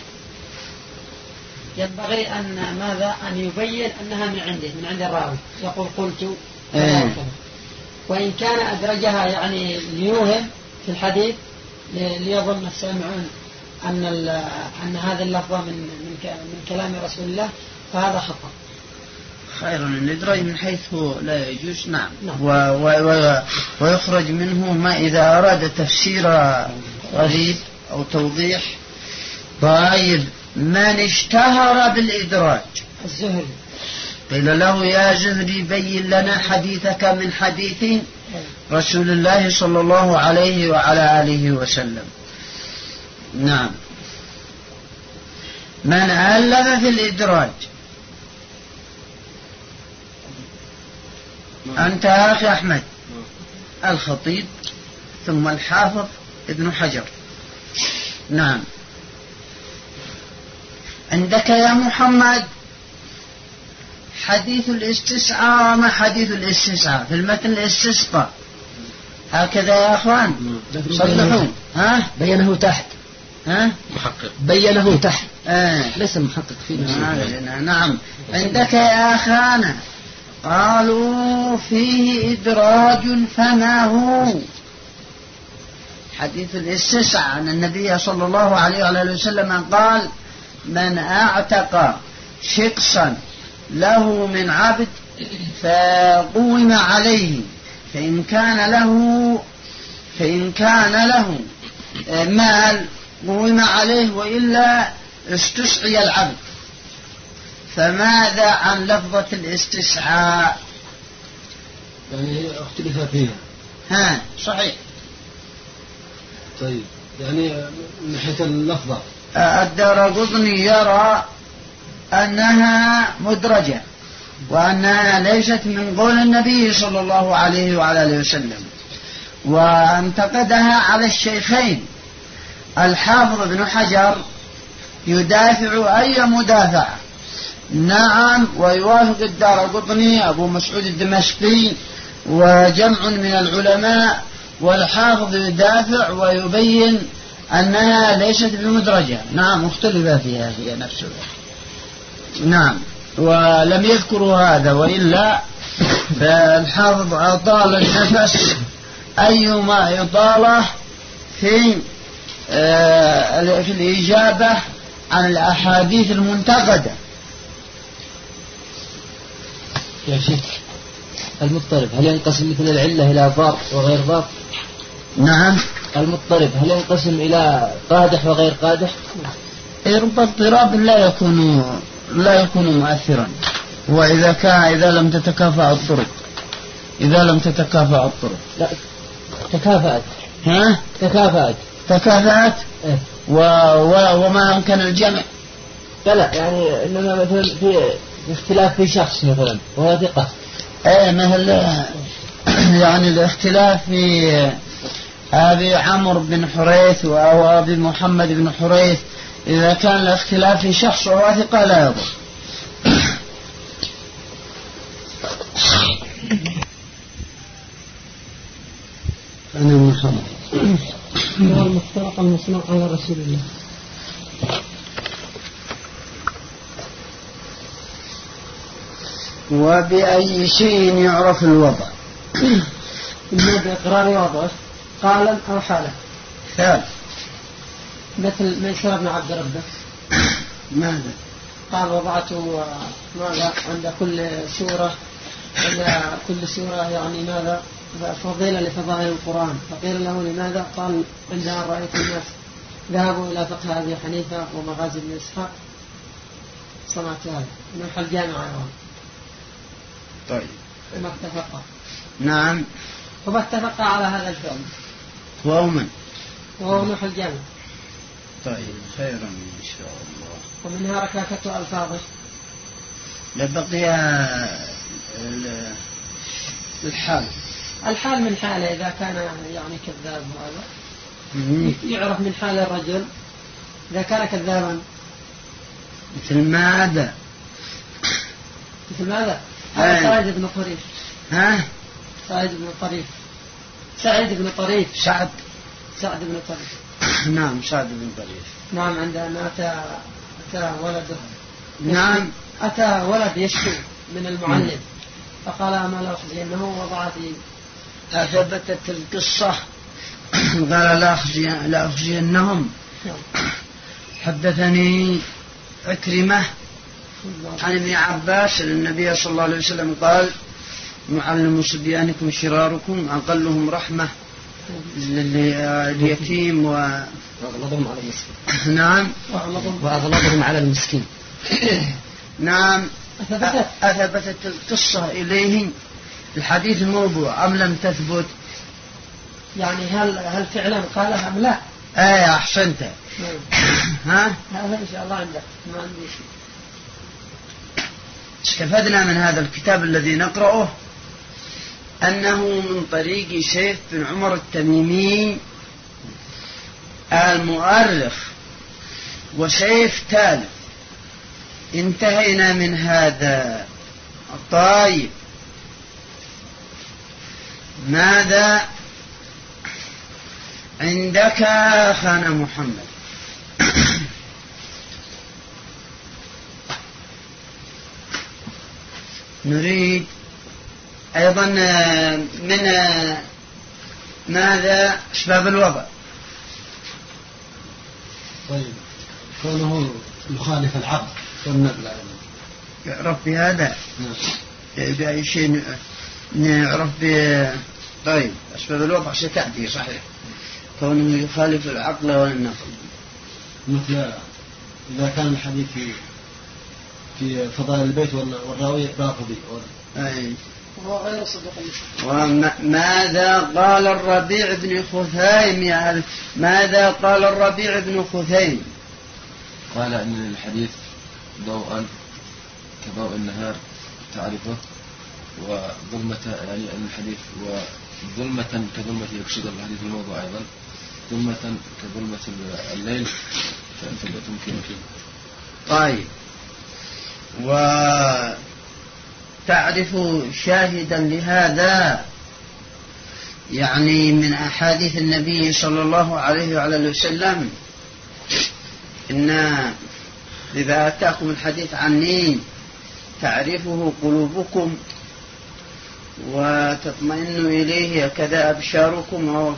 Speaker 8: ينبغي أن ماذا أن يبين أنها من عند الراوي، يقول قلت وإن كان أدرجها يعني ليوهم في الحديث ليظن السامعون أن هذا اللفظ من كلام رسول الله، فهذا خطأ.
Speaker 2: خير الإدراج من حيث لا يجوز. نعم. ويخرج منه ما إذا أراد تفسير غريب أو توضيح. طيب من اشتهر بالإدراج؟
Speaker 8: الزهري.
Speaker 2: قيل له يا زهري بين لنا حديثك من حديث رسول الله صلى الله عليه وعلى آله وسلم. نعم. من ألف في الإدراج؟ أنت يا أخي أحمد. الخطيب ثم الحافظ ابن حجر. نعم. عندك يا محمد حديث الاستسعاء. ما حديث الاستسعاء في المتن؟ الاستسقاء هكذا يا أخوان صلحوا.
Speaker 3: بينه تحت.
Speaker 6: محقق
Speaker 3: بينه تحت. ليس محقق فيه.
Speaker 2: نعم. عندك يا أخانا قالوا فيه إدراج فما هو؟ حديث الاستسعاء أن النبي صلى الله عليه وسلم قال من أعتق شقصا له من عبد فقوم عليه فإن كان له مال قوم عليه وإلا استسعي العبد. فماذا عن لفظة الاستسعاء؟
Speaker 3: يعني اختلف فيها.
Speaker 2: صحيح.
Speaker 3: طيب يعني من ناحية اللفظة
Speaker 2: الدارقطني يرى أنها مدرجة وأنها ليست من قول النبي صلى الله عليه وعلى آله وسلم، وانتقدها على الشيخين. الحافظ ابن حجر يدافع أي مدافعة، نعم، ويوافق الدارقطني أبو مسعود الدمشقي وجمع من العلماء، والحافظ يدافع ويبين أنها ليست بمدرجة، نعم، مختلفة فيها هي نفسها، نعم، ولم يذكروا هذا، وإلا فالحافظ أطال النفس أيما إطالة في الإجابة عن الأحاديث المنتقدة.
Speaker 5: يا شيخ، المضطرب هل ينقسم مثل العلة إلى ضار وغير ضار؟
Speaker 2: نعم.
Speaker 5: المضطرب هل ينقسم إلى قادح وغير قادح؟
Speaker 2: رب اضطراب لا يكون مؤثرا، وإذا لم تتكافأ الطرق،
Speaker 5: لا، تكافأت.
Speaker 2: ها؟ تكافأت.
Speaker 5: إيه؟
Speaker 2: وما أمكن الجمع.
Speaker 5: لا، يعني إنما مثلا في اختلاف في شخص مثلا وهو ثقة.
Speaker 2: مثل يعني الاختلاف في أبي عمرو بن حريث أو أبي محمد بن حريث، إذا كان الاختلاف في شخص وهو ثقة لا يضر.
Speaker 3: أنا محمد هو المفترق المصنوع على رسول الله.
Speaker 2: وبأي شيء يعرف الوضع؟
Speaker 8: إما بإقرار وضعه قالا أو حالا.
Speaker 2: ثالث
Speaker 8: مثل ميسر بن عبد ربه
Speaker 2: ماذا
Speaker 8: قال وضعته ماذا عند كل سورة يعني ماذا فضيلة لفضائل القرآن، فقيل له لماذا؟ قال عندما رأيت الناس ذهبوا إلى فقه أبي حنيفة ومغازي بن إسحاق صنعت هذا من حل جامعة.
Speaker 2: طيب،
Speaker 8: وما اتفق.
Speaker 2: نعم،
Speaker 8: وما اتفق على هذا الفعل وهو نوح الجامع.
Speaker 2: طيب، خيرا إن شاء الله.
Speaker 8: ومنها ركاكة ألفاظه.
Speaker 2: لبقي الحال من حاله، إذا كان يعني كذاب هذا يعرف من حال الرجل إذا كان كذابا. مثل ماذا؟ سعيد بن طريف. سعد بن طريف. نعم، سعد بن طريف. نعم، عندما أتى ولده. نعم، أتى ولد يشكو من المعلم فقال أما لا أخزينه، وضع في أثبتت القصة قال لا أخزينهم. حدثني عكرمة عن ابن عباس النبي صلى الله عليه وسلم قال معلم صبيانكم شراركم أقلهم رحمة لليتيم
Speaker 3: وأغلظهم على المسكين.
Speaker 2: نعم،
Speaker 3: وأغلظهم على المسكين.
Speaker 2: نعم، أثبتت القصة إليه الحديث الموضوع أم لم تثبت؟ يعني هل فعلا قالها أم لا؟ أحسنت. هذا إن شاء الله عندك، ما عندي شيء. استفدنا من هذا الكتاب الذي نقرأه أنه من طريق سيف بن عمر التميمي المؤرخ وسيف ثالث. انتهينا من هذا. طيب، ماذا عندك أخانا محمد؟ نريد أيضا من ماذا أسباب الوضع؟
Speaker 3: طيب، كونه مخالف العقل والنقل
Speaker 2: يعرف بهذا. بأي شيء نعرف طيب، أسباب الوضع ستأتي صحيح، كونه يخالف العقل والنقل.
Speaker 3: مثل إذا كان الحديث في فضائل البيت والراوي رافضي.
Speaker 8: وهو غير صدق.
Speaker 2: وماذا قال الربيع بن خثيم؟ ماذا قال الربيع بن خثيم؟
Speaker 5: قال أن الحديث ضوءا كضوء النهار تعرفه، وظلمة يعني أن الحديث ظلمة كظلمة يكشد الحديث الموضوع أيضا ظلمة كظلمة الليل فأنت لا تمكن فيه.
Speaker 2: طيب، وتعرف شاهدا لهذا يعني من أحاديث النبي صلى الله عليه وعلى وسلم إن إذا أتاكم الحديث عني تعرفه قلوبكم وتطمئن إليه كذا أبشاركم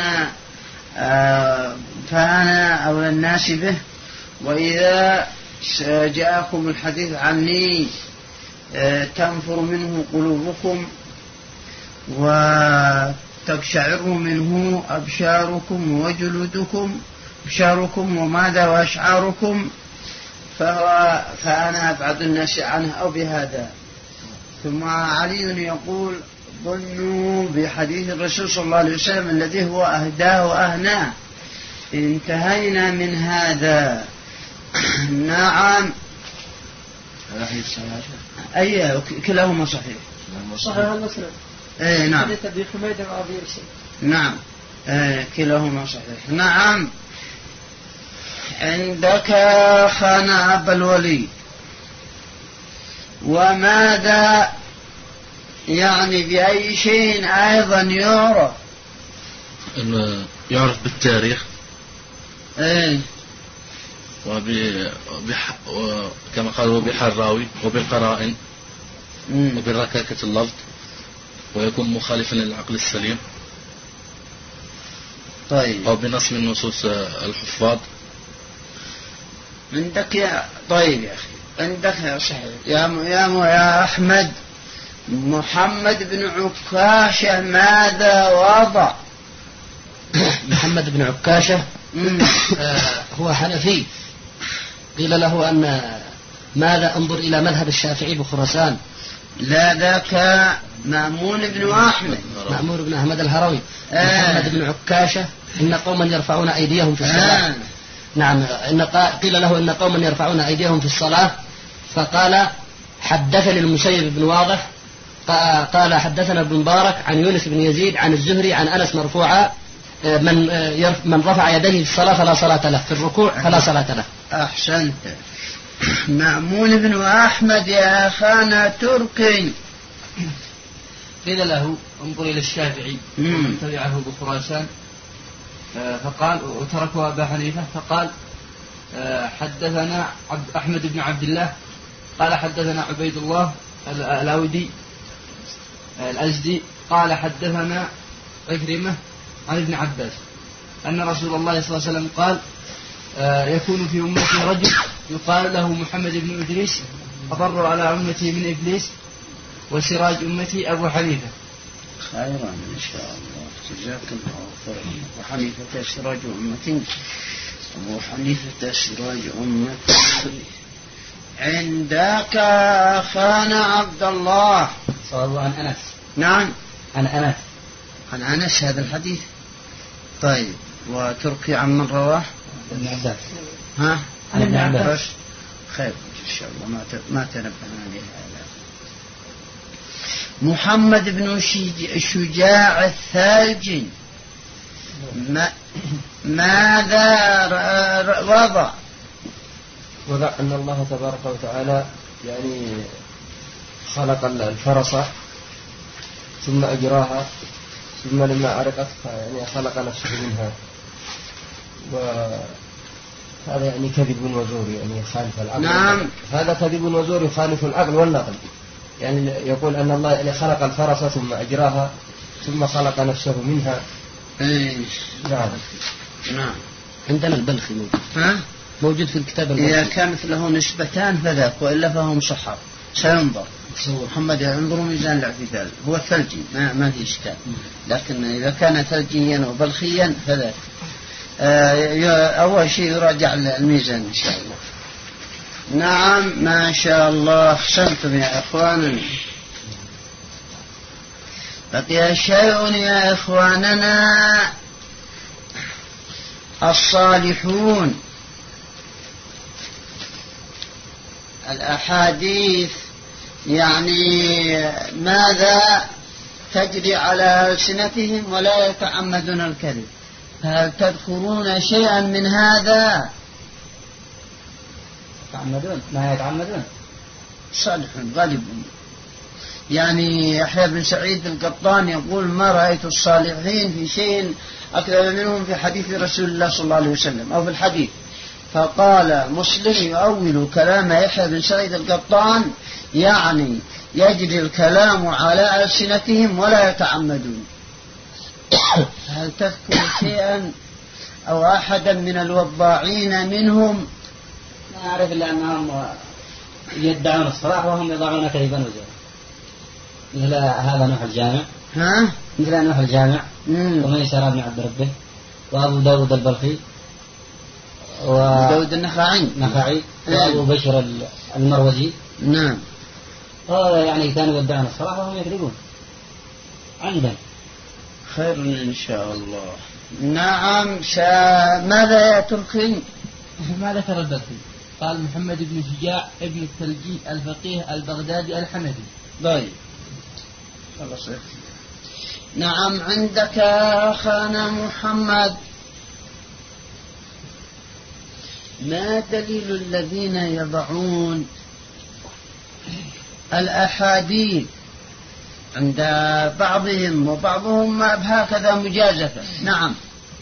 Speaker 2: فأنا أولى الناس به. وإذا جاءكم الحديث عني تنفر منه قلوبكم وتقشعر منه أبشاركم وجلودكم أبشاركم وماذا وأشعاركم فأنا أبعد الناس عنه أو بهذا. ثم علي يقول ظنوا بحديث الرسول صلى الله عليه وسلم الذي هو أهداه وأهناه. انتهينا من هذا. نعم. أي كلاهما صحيح.
Speaker 8: صحيح المسلم.
Speaker 2: إيه نعم.
Speaker 8: حديث أبي حميد وأبي يوسف.
Speaker 2: نعم. كلاهما صحيح. نعم. عندك خان أبا الوليد. وماذا يعني بأي شيء أيضا يعرف؟
Speaker 6: يعرف بالتاريخ.
Speaker 2: إيه.
Speaker 6: كما قالوا بحراوي وبالقرائن وبالركاكة اللفظ ويكون مخالفا للعقل السليم.
Speaker 2: طيب.
Speaker 6: أو بنص من نصوص الحفاظ.
Speaker 2: عندك يا طيب يا أخي عندك يا صحيح يا أحمد محمد بن عكاشة ماذا وضع؟
Speaker 7: محمد بن عكاشة هو حنفي. قيل له أن ماذا انظر إلى مذهب الشافعي بخراسان.
Speaker 2: لا ذاك مأمون بن أحمد.
Speaker 7: مأمون بن أحمد الهروي. محمد بن عكاشة إن قوما يرفعون أيديهم في الصلاة. نعم. قيل له إن قوما يرفعون أيديهم في الصلاة فقال حدثني المسيب بن واضح قال حدثنا ابن مبارك عن يونس بن يزيد عن الزهري عن أنس مرفوعا من رفع يديه في الصلاة فلا صلاة له، في الركوع فلا صلاة له.
Speaker 2: أحسنت. مأمون بن أحمد يا أخانا تركي.
Speaker 10: قيل له انظر إلى الشافعي ومن تبعه بخراسان فقال وتركوا أبا حنيفة فقال حدثنا أحمد بن عبد الله قال حدثنا عبيد الله الأودي الأزدي قال حدثنا عكرمة عن ابن عباس أن رسول الله صلى الله عليه وسلم قال يكون في أمتي رجل يقال له محمد بن إدريس أضر على أمتي من إبليس وسراج أمتي أبو حنيفة.
Speaker 2: خيرا إن شاء الله جزاك الله خيرا. أبو حنيفة سراج أمتي أبو حنيفة سراج أمتي. عندك أخانا عبد الله
Speaker 10: صلى الله عن أنس.
Speaker 2: نعم
Speaker 10: عن أنس.
Speaker 2: عن أنس هذا الحديث. طيب وتركي عن من رواه؟
Speaker 10: ابن عباس.
Speaker 2: ها؟
Speaker 10: عن ابن عباس.
Speaker 2: خير إن شاء الله ما تنبهنا لهذا. محمد بن شجاع الثلجي ماذا
Speaker 9: وضع أن الله تبارك وتعالى يعني خلق الفرس ثم أجراها ثم لما عرقت يعني خلق نفسه منها. وهذا يعني كذب وزور يعني يخالف العقل.
Speaker 2: نعم.
Speaker 9: هذا كذب وزور يخالف العقل والنقل. يعني يقول أن الله يعني خلق الفرس ثم أجراها ثم خلق نفسه منها.
Speaker 2: نعم. نعم.
Speaker 7: عندنا البلخي موجود.
Speaker 2: ها؟
Speaker 7: موجود في الكتاب البلخي.
Speaker 2: إذا كانت له نسبتان فذاك وإلا فهم صحاب سينظر. محمد ينظر ميزان الاعتدال هو ثلجي ما في إشكال. لكن إذا كان ثلجيا وبلخيا فذاك أول شيء يراجع الميزان إن شاء الله. نعم ما شاء الله أحسنتم يا إخواننا. بقي شيء يا إخواننا الصالحون الأحاديث يعني ماذا تجري على ألسنتهم ولا يتعمدون الكذب. هل تذكرون شيئا من هذا؟
Speaker 3: يتعمدون ما يتعمدون
Speaker 2: صالح غالب. يعني يحيى بن سعيد القطان يقول ما رأيت الصالحين في شيء أكثر منهم في حديث رسول الله صلى الله عليه وسلم أو في الحديث. فقال مسلم يؤول كلام يحيى بن سعيد القطان يعني يجري الكلام على ألسنتهم ولا يتعمدون. هل تذكر شيئا أو أحدا من الوضاعين منهم؟
Speaker 3: لا أعرف إلا أنهم يدعون الصلاح وهم يضعون كذبا وزورا، مثل هذا نوح الجامع، مثل نوح الجامع ومن سرى بن عبد ربه وأبو داود البلخي
Speaker 2: داود النخعي
Speaker 3: وأبو بشر المروزي.
Speaker 2: نعم.
Speaker 3: يعني كانوا يدعون الصلاح وهم يكذبون عندنا.
Speaker 2: خير إن شاء الله. نعم. ماذا يا تركي؟
Speaker 10: ما ذكر البلخي؟ قال محمد بن شجاع ابن الثلجي الفقيه البغدادي الحنفي.
Speaker 2: طيب خلاص. نعم. عندك أخانا محمد ما دليل الذين يضعون الأحاديث عند بعضهم وبعضهم هكذا مجازفة؟ نعم.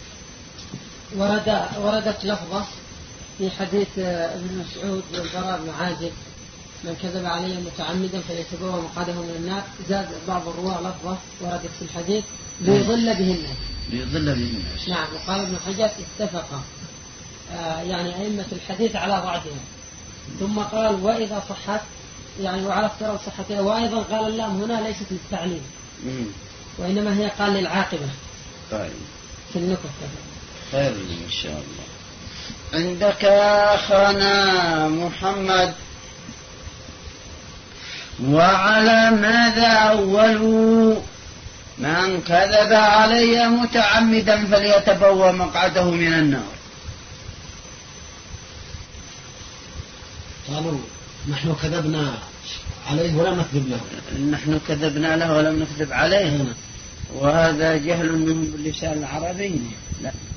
Speaker 8: وردت لفظة في حديث ابن مسعود والبراء بن عازب من كذب علي متعمدا فليتبوأ مقعده من النار. زاد بعض الرواة لفظة وردت في الحديث ليضل به الناس. نعم. وقال ابن حجر اتفق يعني أئمة الحديث على ضعفها، ثم قال وإذا صحت يعني وعلى افتراض صحتها، وأيضا قال اللام هنا ليست للتعليم وإنما هي قال للعاقبة.
Speaker 2: طيب
Speaker 8: في النكت.
Speaker 2: خير إن شاء الله. عندك أخانا محمد وعلى ماذا أولوا من كذب علي متعمدا فليتبوأ مقعده من النار؟
Speaker 3: قالوا نحن كذبنا عليه ولم نكذب له.
Speaker 2: نحن كذبنا له ولم نكذب عليه. وهذا جهل منهم باللسان العربي. لا.